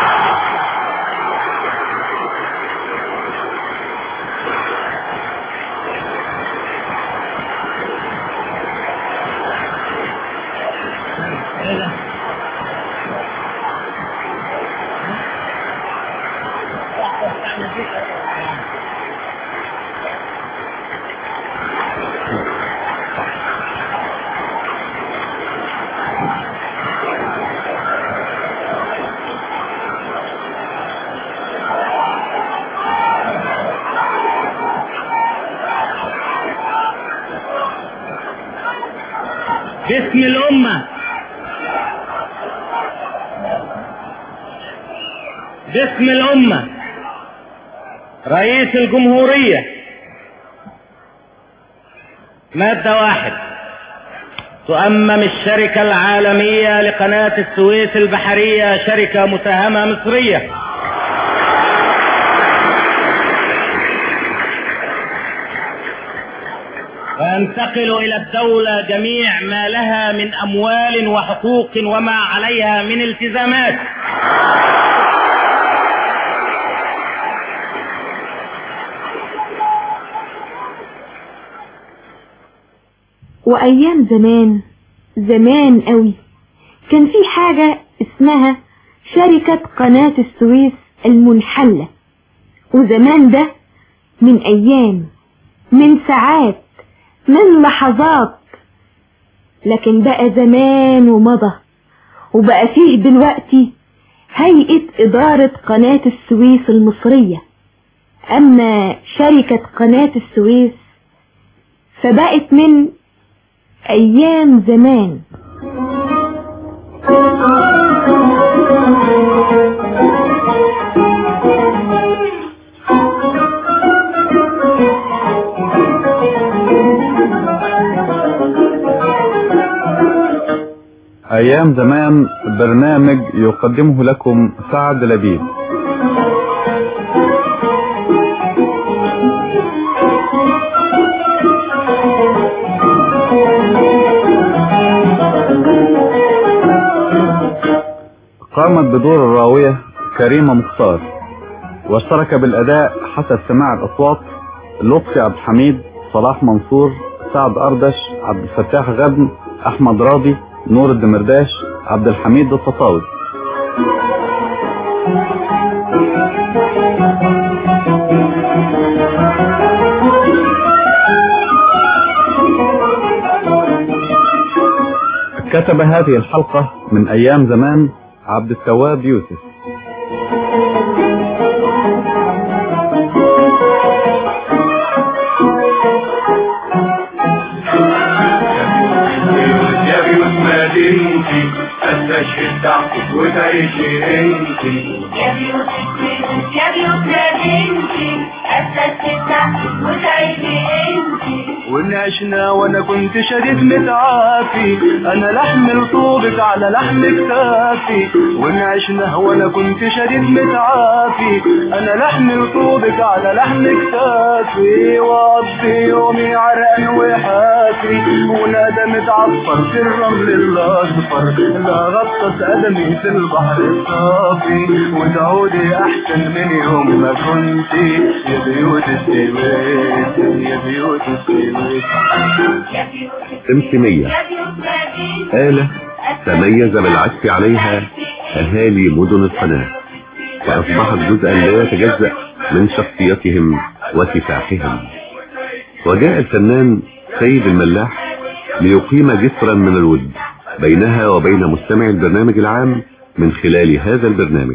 باسم الأمة باسم الأمة رئيس الجمهورية. مادة واحد، تؤمم الشركة العالمية لقناة السويس البحرية شركة مساهمة مصرية. وينتقل إلى الدولة جميع ما لها من أموال وحقوق وما عليها من التزامات. وأيام زمان زمان قوي كان في حاجة اسمها شركة قناة السويس المنحلة، وزمان ده من أيام، من ساعات، من لحظات، لكن بقى زمان ومضى، وبقى فيه دلوقتي هيئة إدارة قناة السويس المصرية. أما شركة قناة السويس فبقت من أيام زمان. أيام زمان برنامج يقدمه لكم سعد لبيب. قامت بدور الراوية كريمة مختار، واشترك بالأداء حسب سماع الأصوات لطفي عبد الحميد، صلاح منصور، سعد أردش، عبد الفتاح غبن، أحمد راضي، نور الدمرداش، عبد الحميد التطاوي. كتب هذه الحلقة من أيام زمان عبد التواب يوسف. انتي استشهد تحتك وتعيشي انتي يا بيوت السويس يا بيوت بنتي استشهد تحتك وتعيشي انتي. وان عشنا وانا كنت شديد متعافي، انا لحم رطوبك على لحم كتافي. وان عشنا وانا كنت شديد متعافي، انا لحم رطوبك على لحم كتافي. واقضي يومي عرقان وحافي، ونادى متعفر في الرمل الاصفر، لا غطس قدمي في البحر الصافي. وتعودي احسن من يوم ما كنتي يا بيوت السويس يا بيوت السويس. تمثيلية آلة تميز بالعزف عليها أهالي مدن القناة، وأصبحت جزءا لا يتجزأ من شخصيتهم وكفاحهم. وجاء الفنان سيد الملاح ليقيم جسرا من الود بينها وبين مستمع البرنامج العام من خلال هذا البرنامج.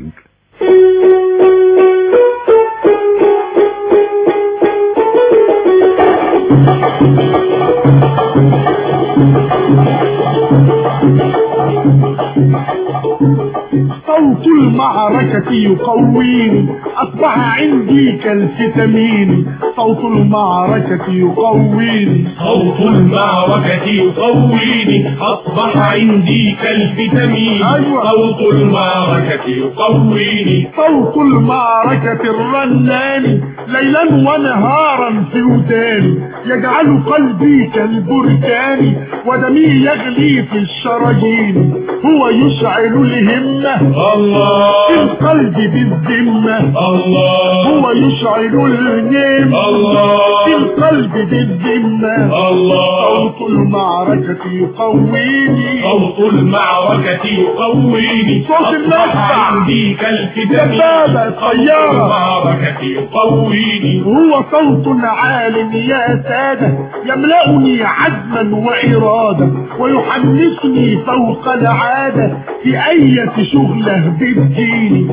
صوت المعركة يقويني، أصبح عندي كالفيتامين. صوت المعركة يقويني، صوت المعركة يقويني، أصبح عندي كالفيتامين. أيوة. صوت المعركة يقويني، صوت المعركة الرنان ليلا ونهارا في وداني، يجعل قلبي كالبركان ودمي يغلي في الشرايين. هو يشعل الهمة الله في القلب بالذمة، الله هو يشعل النيم الله في القلب بالذمة. الله صوت المعركة يقويني، صوت المعركة يقويني، صوت المدفع عندي كالفيتامين. دبابة صوت طيارة المعركة يقويني، هو صوت عال يا سادة يملأني عزما وإرادة، ويحمسني فوق العادة في أي شغلة بتجيني. هو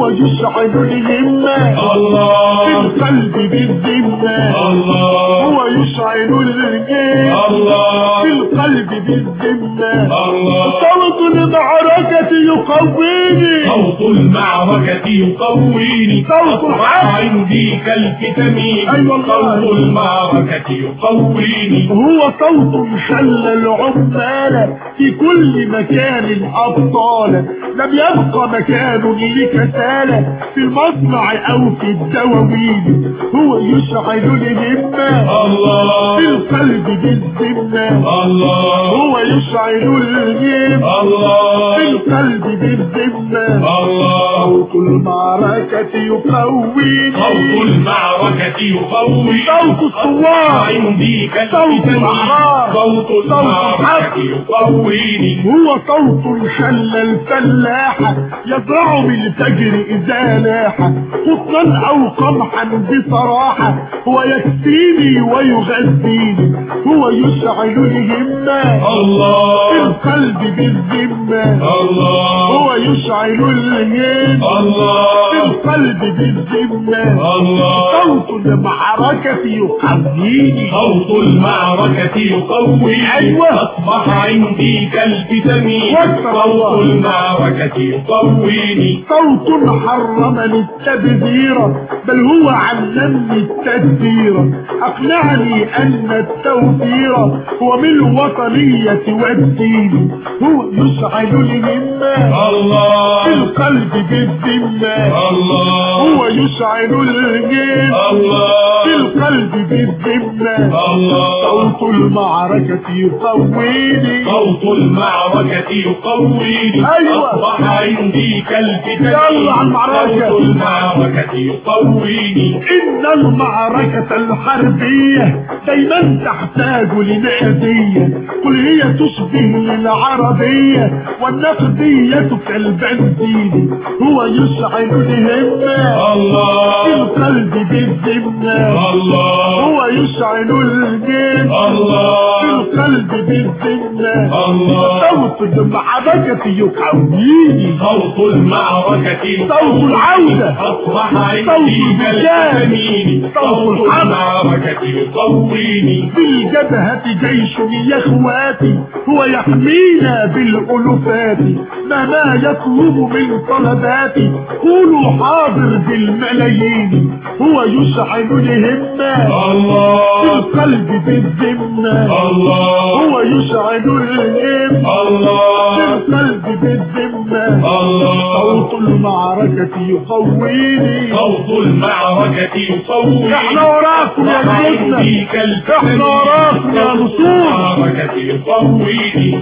هو يشعل الهمة الله في القلب بالذمة الله هو يشعل الجيش الله في القلب بالذمة الله صوت المعركة يقويني صوت المعركة يقويني صوت الحق عندي كالفيتامين أيوة صوت المعركة يقويني هو صوت شل العمال في كل مكان أبطال لم يبقى مكان لكسالة في المصنع أو في الدواوين هو يشعل الهمة الله في القلب بالذمة الله هو يشعل الجيم الله في القلب بالذمة الله صوت المعركة يقويني صوت المعركة يقوي صوت الثوار عندي صوت الأحرار صوت المعركة يقويني هو صوت شل الفلاحة يزرع بالفجر إذا لاح قطنا أو قمحا بصراحة هو يكفيني ويغذيني هو يشعل الهمة الله في القلب بالذمة الله هو يشعل الهمة الله في القلب بالذمة الله صوت المعركة يقويني صوت المعركة يقوي أيوة أصبح عندي كالفيتامين صوت المعركة يقويني صوت حرمني التبذير بل هو علمني التدبير أقنعني أن التوفير هو من الوطنية والدين هو يشعل الهمة الله في القلب بالذمة الله هو يشعل الجيم الله في القلب بالذمة الله صوت المعركة يقويني صوت المعركة يقويني أيوة أصبح عندي كالفيتامين يلا على المعركة صوت المعركة يقويني إن المعركة الحربية دايما تحتاج لنقدية قل هي تشبه العربية والنقدية كالبنزين هو يشعل الهمة الله في القلب بالذمة الله هو يشعل الجيم الله في القلب بالذمة الله صوت المعركة يقويني صوت المعركة صوت العودة أصبح صوت عندي البلاد كالفيتامين صوت صوت الحرب المعركة يقويني في الجبهة جيش يا اخواتي هو يحمينا بالألوفات مهما يطلب من طلباتي قولوا حاضر بالملايين هو يشعل الهمة الله في القلب بالذمة الله هو يشعل الهمة الله في القلب بالذمة الله صوت المعركة يقويني صوت المعركة يقوي احنا وراكم يا جدنا احنا وراكم يا نصور المعركة يقويني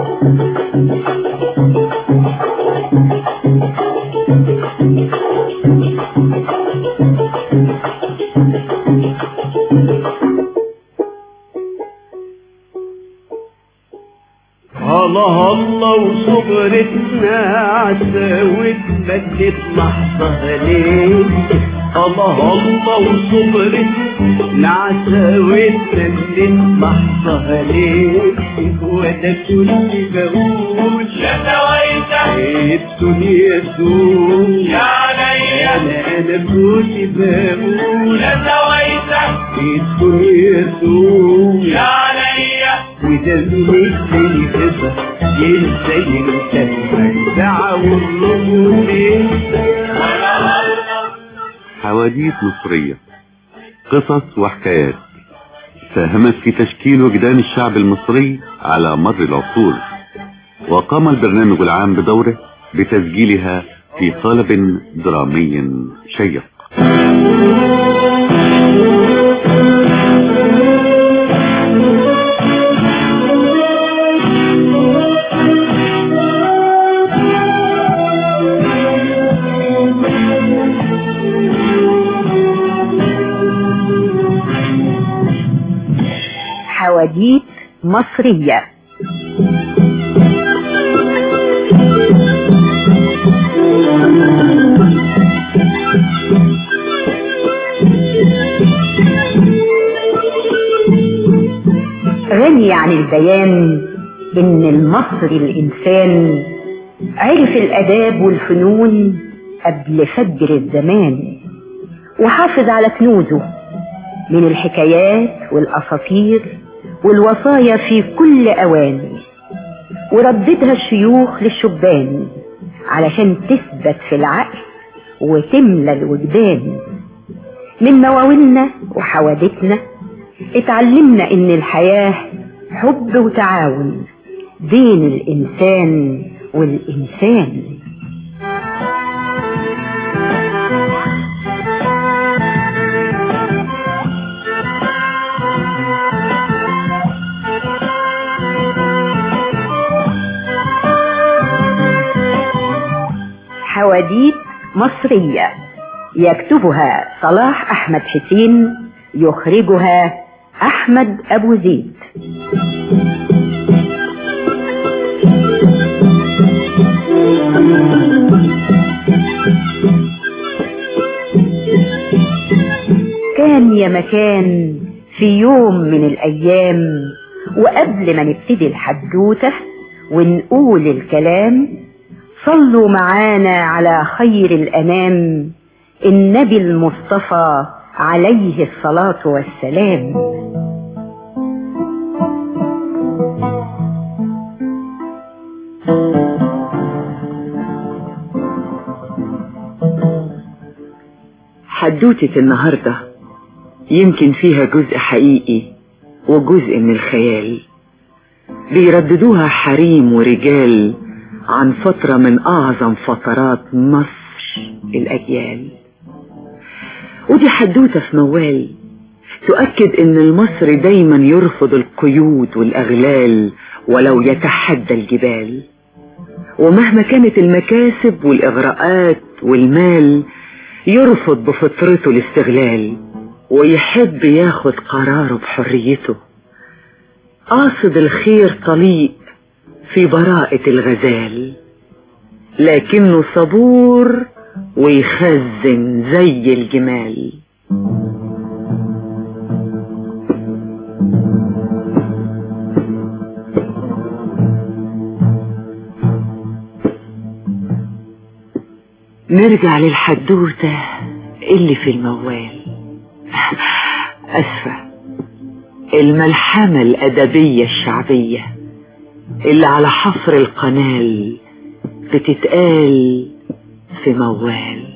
الله الله وصبرتنا عساوتنا لحظة ليه الله الله وصبرتنا عساوتنا لحظة ليه وانا كل بقول يا سويته الدنيا سوء يا عليا انا انا كل بقول يا سويته الدنيا سوء يا عليا وده اللي يخبى ينسى ينسى المجدع والنمو حواديت مصرية، قصص وحكايات ساهمت في تشكيل وجدان الشعب المصري على مر العصور، وقام البرنامج العام بدوره بتسجيلها في قالب درامي شيق. حواديت مصرية. غني عن البيان إن المصري الإنسان عرف الآداب والفنون قبل فجر الزمان، وحافظ على كنوزه من الحكايات والأساطير والوصايا في كل أوان، ورددها الشيوخ للشبان علشان تثبت في العقل وتملى الوجدان. من مواويلنا وحوادثنا اتعلمنا ان الحياة حب وتعاون بين الإنسان والإنسان. حواديت مصرية يكتبها صلاح أحمد حسين، يخرجها أحمد أبو زيد. كان يا مكان في يوم من الأيام، وقبل ما نبتدي الحدوتة ونقول الكلام، صلوا معانا على خير الأنام النبي المصطفى عليه الصلاة والسلام. حدوتة النهاردة يمكن فيها جزء حقيقي وجزء من الخيال، بيرددوها حريم ورجال عن فترة من أعظم فترات مصر الأجيال. ودي حدوتة في موال تؤكد إن المصري دايما يرفض القيود والأغلال ولو يتحدى الجبال، ومهما كانت المكاسب والإغراءات والمال يرفض بفطرته الاستغلال، ويحب ياخد قراره بحريته. قاصد الخير طليق في براءة الغزال، لكنه صبور ويخزن زي الجمال. نرجع للحدوتة اللي في الموال. أسفة، الملحمة الأدبية الشعبية اللي على حفر القنال بتتقال في موال.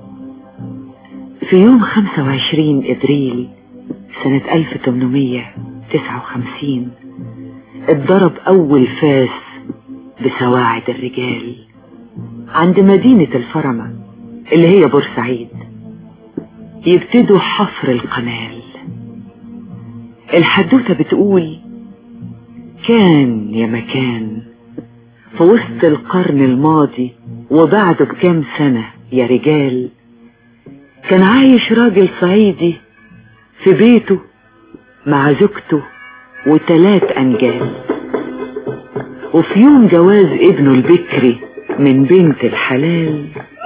في يوم خمسة وعشرين إبريل سنة ألف وثمانمية وتسعة وخمسين اتضرب أول فاس بسواعد الرجال عند مدينة الفرمة اللي هي بورسعيد، يبتدوا حفر القنال. الحدوتة بتقول كان يا مكان في وسط القرن الماضي وبعده بكام سنة يا رجال، كان عايش راجل صعيدي في بيته مع زوجته وتلات أنجال. وفي يوم جواز ابنه البكري من بنت الحلال،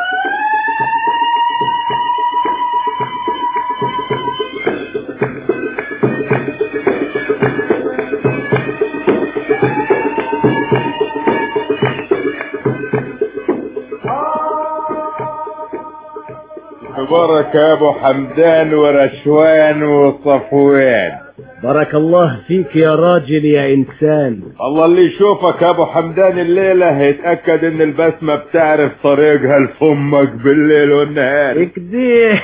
بارك يا ابو حمدان ورشوان وصفوان. بارك الله فيك يا راجل يا انسان. الله اللي يشوفك يا ابو حمدان الليلة هيتأكد ان البسمة بتعرف طريقها لفمك بالليل والنهار. كده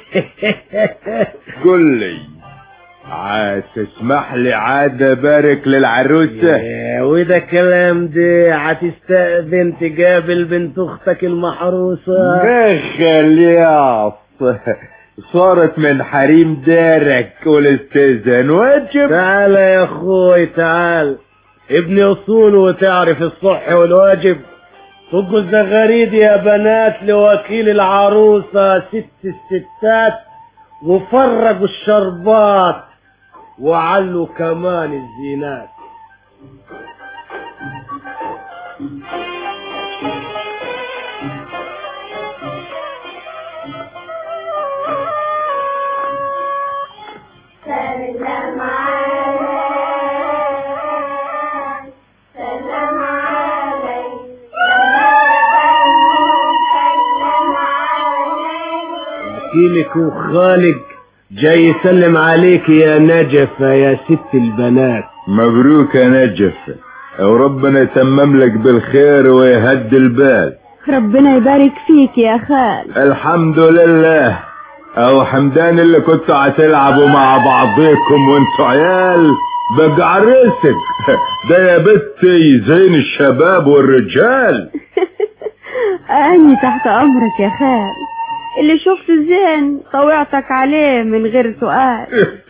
قل لي عاد تسمح لي عاد ابارك للعروسة؟ وده كلام ده هتستأذن تقابل بنت اختك المحروسة؟ خلياص صارت من حريم دارك والاستئذان واجب. تعال يا اخوي تعال، ابني اصول وتعرف الصح والواجب. فوقوا الزغاريد يا بنات لوكيل العروسة ست الستات، وفرجوا الشربات وعلوا كمان الزينات. سلام عليك سلام عليك سلام عليك وكيلك وخالق جاي يسلم عليك يا نجفة يا ست البنات. مبروك يا نجفة، وربنا يتمم لك بالخير ويهدي البال. ربنا يبارك فيك يا خال. الحمد لله. او حمدان اللي كنتوا هتلعبوا مع بعضكم وانتوا عيال بقى عرسك ده يا بنتي زين الشباب والرجال. أني تحت أمرك يا خال، اللي شفت زين طوعتك عليه من غير سؤال.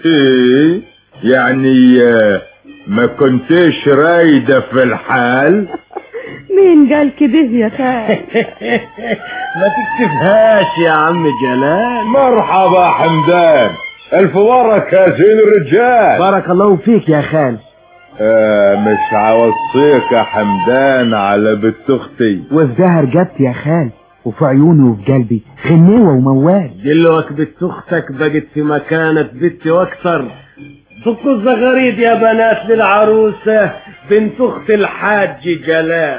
يعني ما كنتش رايدة في الحال؟ مين قال كده يا خال؟ ما تكتفهاش يا عم جلال. مرحبا حمدان، الف بركة يا زين الرجال. بارك الله فيك يا خال. آه مش هوصيك يا حمدان على بنت اختي. وفي دهر جبت يا خال، وفي عيوني وفي قلبي غنيوة وموال. دلوقتي بنت اختك بقت في مكانة بنتي واكثر. صكوا الزغاريد يا بنات للعروسة بنت اخت الحاج جلال.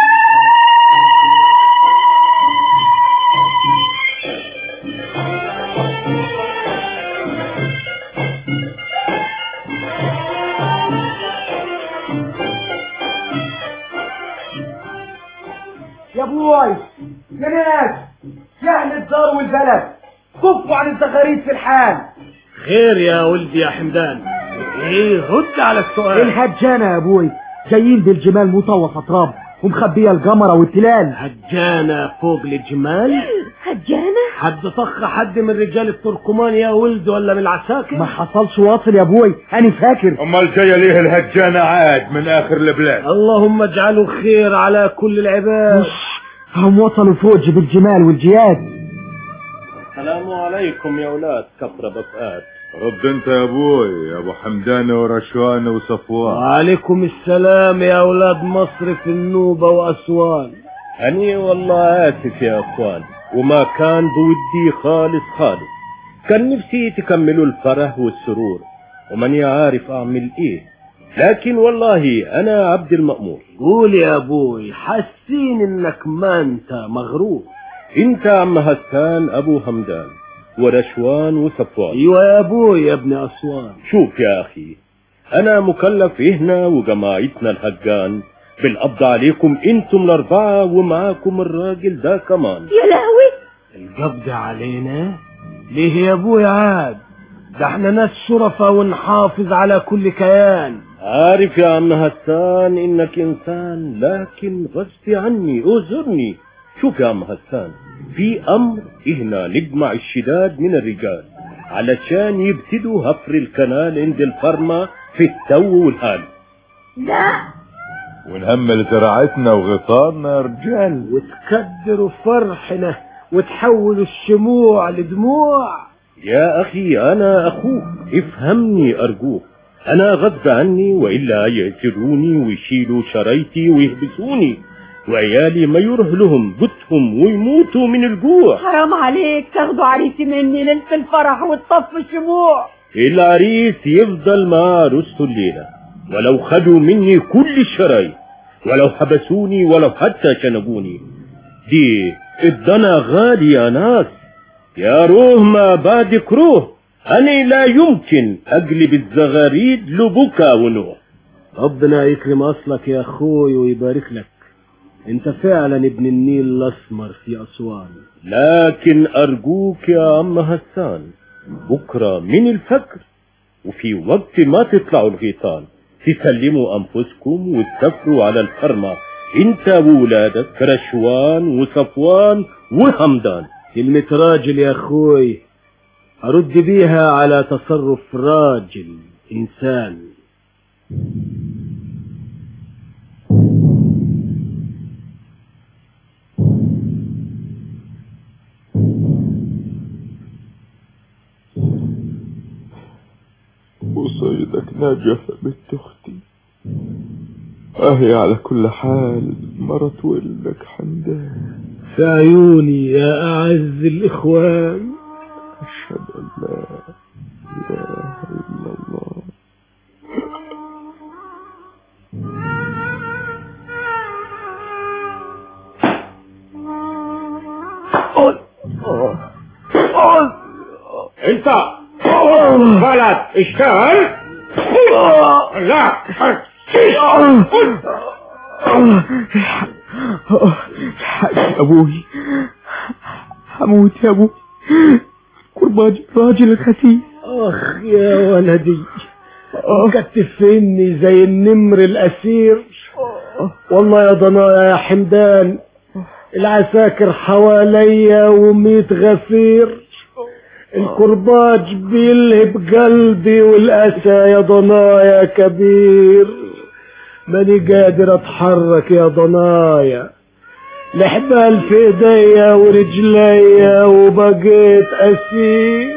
يا بوي يا ناس يا اهل الدار والبلد، كفوا عن الزغاريد في الحال. خير يا ولدي يا حمدان، ايه رد على السؤال. الهجانة يا ابوي جايين بالجمال مطوفة تراب ومخبية القمرة والتلال. هجانة فوق الجمال؟ هجانة؟ حد طخ حد من رجال التركمان يا ولد ولا من العساكر؟ ما حصلش واصل يا ابوي، انا فاكر. امال جايه ليه الهجانة عاد من اخر البلاد؟ اللهم اجعله خير على كل العباد. هم وصلوا فوق بالجمال والجياد. السلام عليكم يا اولاد كفر بفقات. رد انت يا ابوي يا ابو حمدان ورشوان وصفوان. وعليكم السلام يا اولاد مصر في النوبة واسوان. اني والله اسف يا اخوان، وما كان بودي خالص خالص، كان نفسي تكملوا الفرح والسرور وماني عارف اعمل ايه، لكن والله انا عبد المأمور. قول يا ابوي، حاسين انك ما انت مغرور. انت عم هسان ابو همدان ورشوان وصفوان. ايوه يا ابوي يا ابن اسوان. شوف يا اخي، انا مكلف هنا وجماعتنا الهجان بالقبض عليكم انتم الاربعة ومعاكم الراجل ده كمان. يا لهوي، القبض علينا؟ ليه يا ابوي عاد؟ ده احنا ناس شرفة ونحافظ على كل كيان. عارف يا عم هسان انك انسان، لكن غصب عني اعذرني. شوف يا عم هسان، في امر هنا نجمع الشداد من الرجال علشان يبتدوا هفر الكنال عند الفرمة في التو والهال. لا، ونهمل زراعتنا وغطارنا يا رجال، وتكدروا فرحنا وتحولوا الشموع لدموع. يا اخي انا اخوك، افهمني ارجوك، انا غصب عني والا يأسروني ويشيلوا شرايتي ويهبسوني، وعيالي ما يروح لهم بطهم ويموتوا من الجوع. حرام عليك تاخدوا عريسي مني ليلة الفرح وتطفوا الشموع. العريس يفضل مع عروسته الليلة ولو خدوا مني كل الشرايط، ولو حبسوني ولو حتى شنقوني. دي الضنا غالي يا ناس، يا روح ما بعدك روح، أنا لا يمكن أقلب الزغاريد لبكا ونوح. ربنا يكرم أصلك يا أخوي ويبارك لك، انت فعلا ابن النيل الأسمر في أسوان. لكن أرجوك يا عم هسان، بكرة من الفجر وفي وقت ما تطلعوا الغيطان تسلموا أنفسكم وتسافروا على الفرمة، انت وولادك رشوان وصفوان وهمدان. كلمة راجل يا أخوي أرد بيها على تصرف راجل إنسان. وصيدك نجفة بنت اختي، اهي على كل حال مرت ولدك حمدان في عيوني يا اعز الاخوان. اشهد ان لا اله الا الله. انت ولد اشتغل. لا ابوي هموت يا ابوي. كرباج راجل الخسيس. اخ يا ولدي مكتفني زي النمر الاسير. والله يا ضنايا يا حمدان العساكر حواليا وميت غفير. الكرباج بيلهب قلبي والاسى يا ضنايا كبير. ماني قادر اتحرك يا ضنايا. الحبال في ايديا ورجليا وبقيت اسير.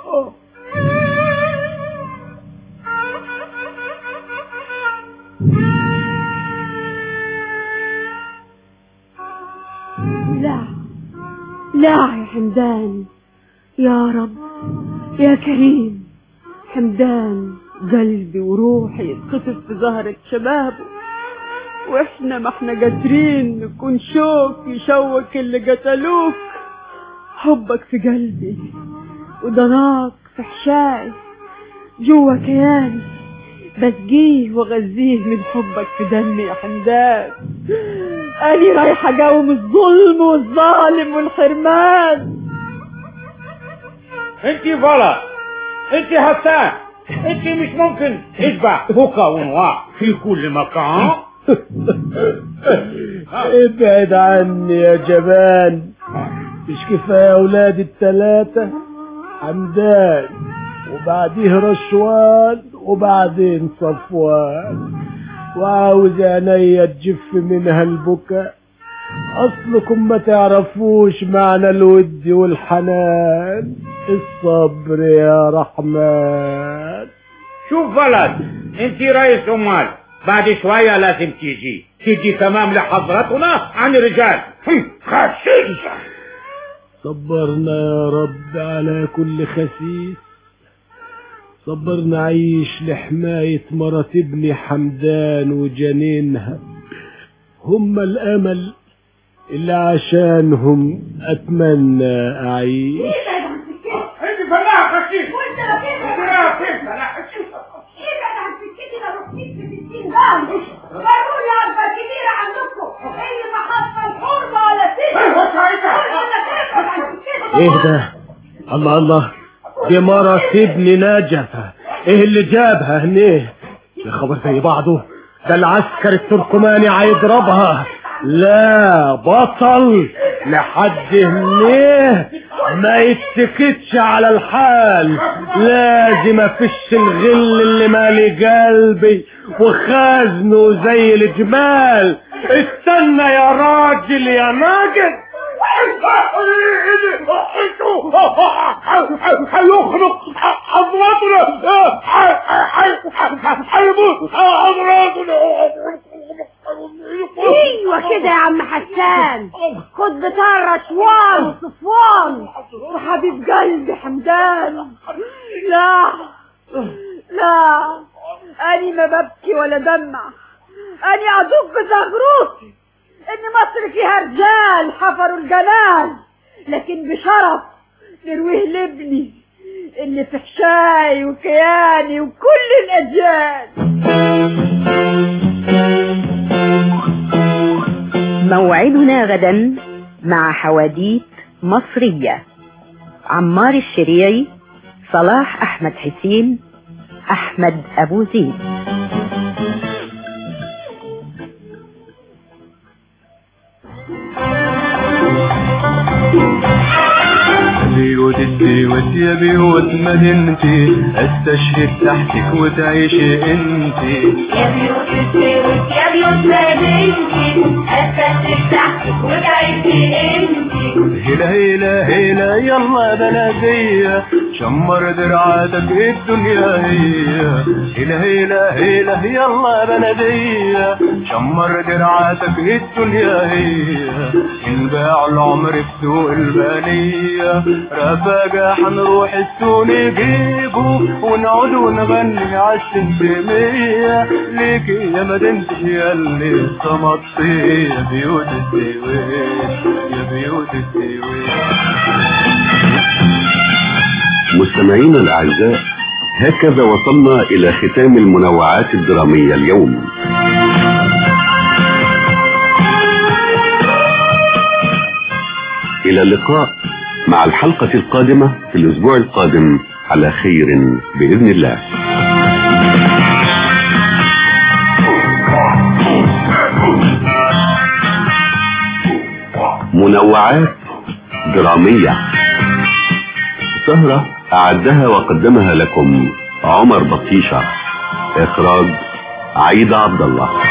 لا لا يا حمدان يا رب يا كريم. حمدان قلبي وروحي يتخطف في زهرة شبابه، واحنا ما احنا قادرين نكون شوك يشوك اللي قتلوك. حبك في قلبي وضناك في حشائي جوا كياني، بسقيه وغذيه من حبك في دمي يا حمدان. أني رايحة جاوم الظلم والظالم والحرمان. انتي فلا انتي هتان انتي مش ممكن تشبع بكا ونوع في كل مكان. ابعد عني يا جبان. مش كفاية اولاد التلاتة حمدان وبعديه رشوان وبعدين صفوان، وعاوز عينيا تجف منها البكاء. اصلكم ما تعرفوش معنى الود والحنان. الصبر يا رحمن. شوف ولد انتي رئيس امال، بعد شوية لازم تيجي تيجي تمام لحضرتنا عن رجال خسيس. صبرنا يا رب على كل خسيس. صبرنا عيش لحماية مرات ابني حمدان وجنينها. هم الامل اللي عشانهم اتمنى اعيش. انت فلاح خسيس وانت كيف فلاح خسيس. ابعد عن سكتي لو رحتيك في ستين جام. ضروري عزبة كبيرة عندكم اللي ما حاطة الحرمة ولا سيدة. ايه ده؟ الله الله دي مرة ابني نجفة. ايه اللي جابها هنيه؟ يا خبر زي بعضه. ده العسكر التركماني هيضربها. لا بطل لحد هنيه ما يتسكتش على الحال. لازم افش الغل اللي مالي قلبي وخازنه زي الجمال. استنى يا راجل يا ماجد. هيخرق حضراتنا هيموت حضراتنا. ايوه كده يا عم حسان. خد بتاع رشوان وصفوان وحبيب قلبي حمدان. لا لا اني ما ببكي ولا دمع. اني ادق زغروتي ان مصر فيها رجال حفروا الجلال، لكن بشرف نرويه لابني اللي في حشاي وكياني وكل الاجيال. موعدنا غدا مع حواديت مصرية. عمار الشريعي، صلاح أحمد حسين، أحمد أبو زيد. بيوت السيوت يا بيوت مدينتي استشهد تحتك وتعيشي انتي. يا بيوت السيوت يا بيوت مدينتي استشهد تحتك وتعيشي انتي. هلا هلا هلا يلا بلدية شمر درعاتك الدنيا هي. هلا هلا هلا يلا بلدية شمر درعاتك الدنيا هي. انباع العمر في سوق البنية رفاقة حنروح السوق نجيبه ونقعد ونغني عالسنتمية. ليكي يا مدينتي يا اللي صمتي يا بيوت السويس يا بيوت السويس. مستمعينا الأعزاء، هكذا وصلنا إلى ختام المنوعات الدرامية اليوم. إلى اللقاء مع الحلقة القادمة في الأسبوع القادم على خير بإذن الله. منوعات درامية، سهرة أعدها وقدمها لكم عمر بطيشة، إخراج عيد عبد الله.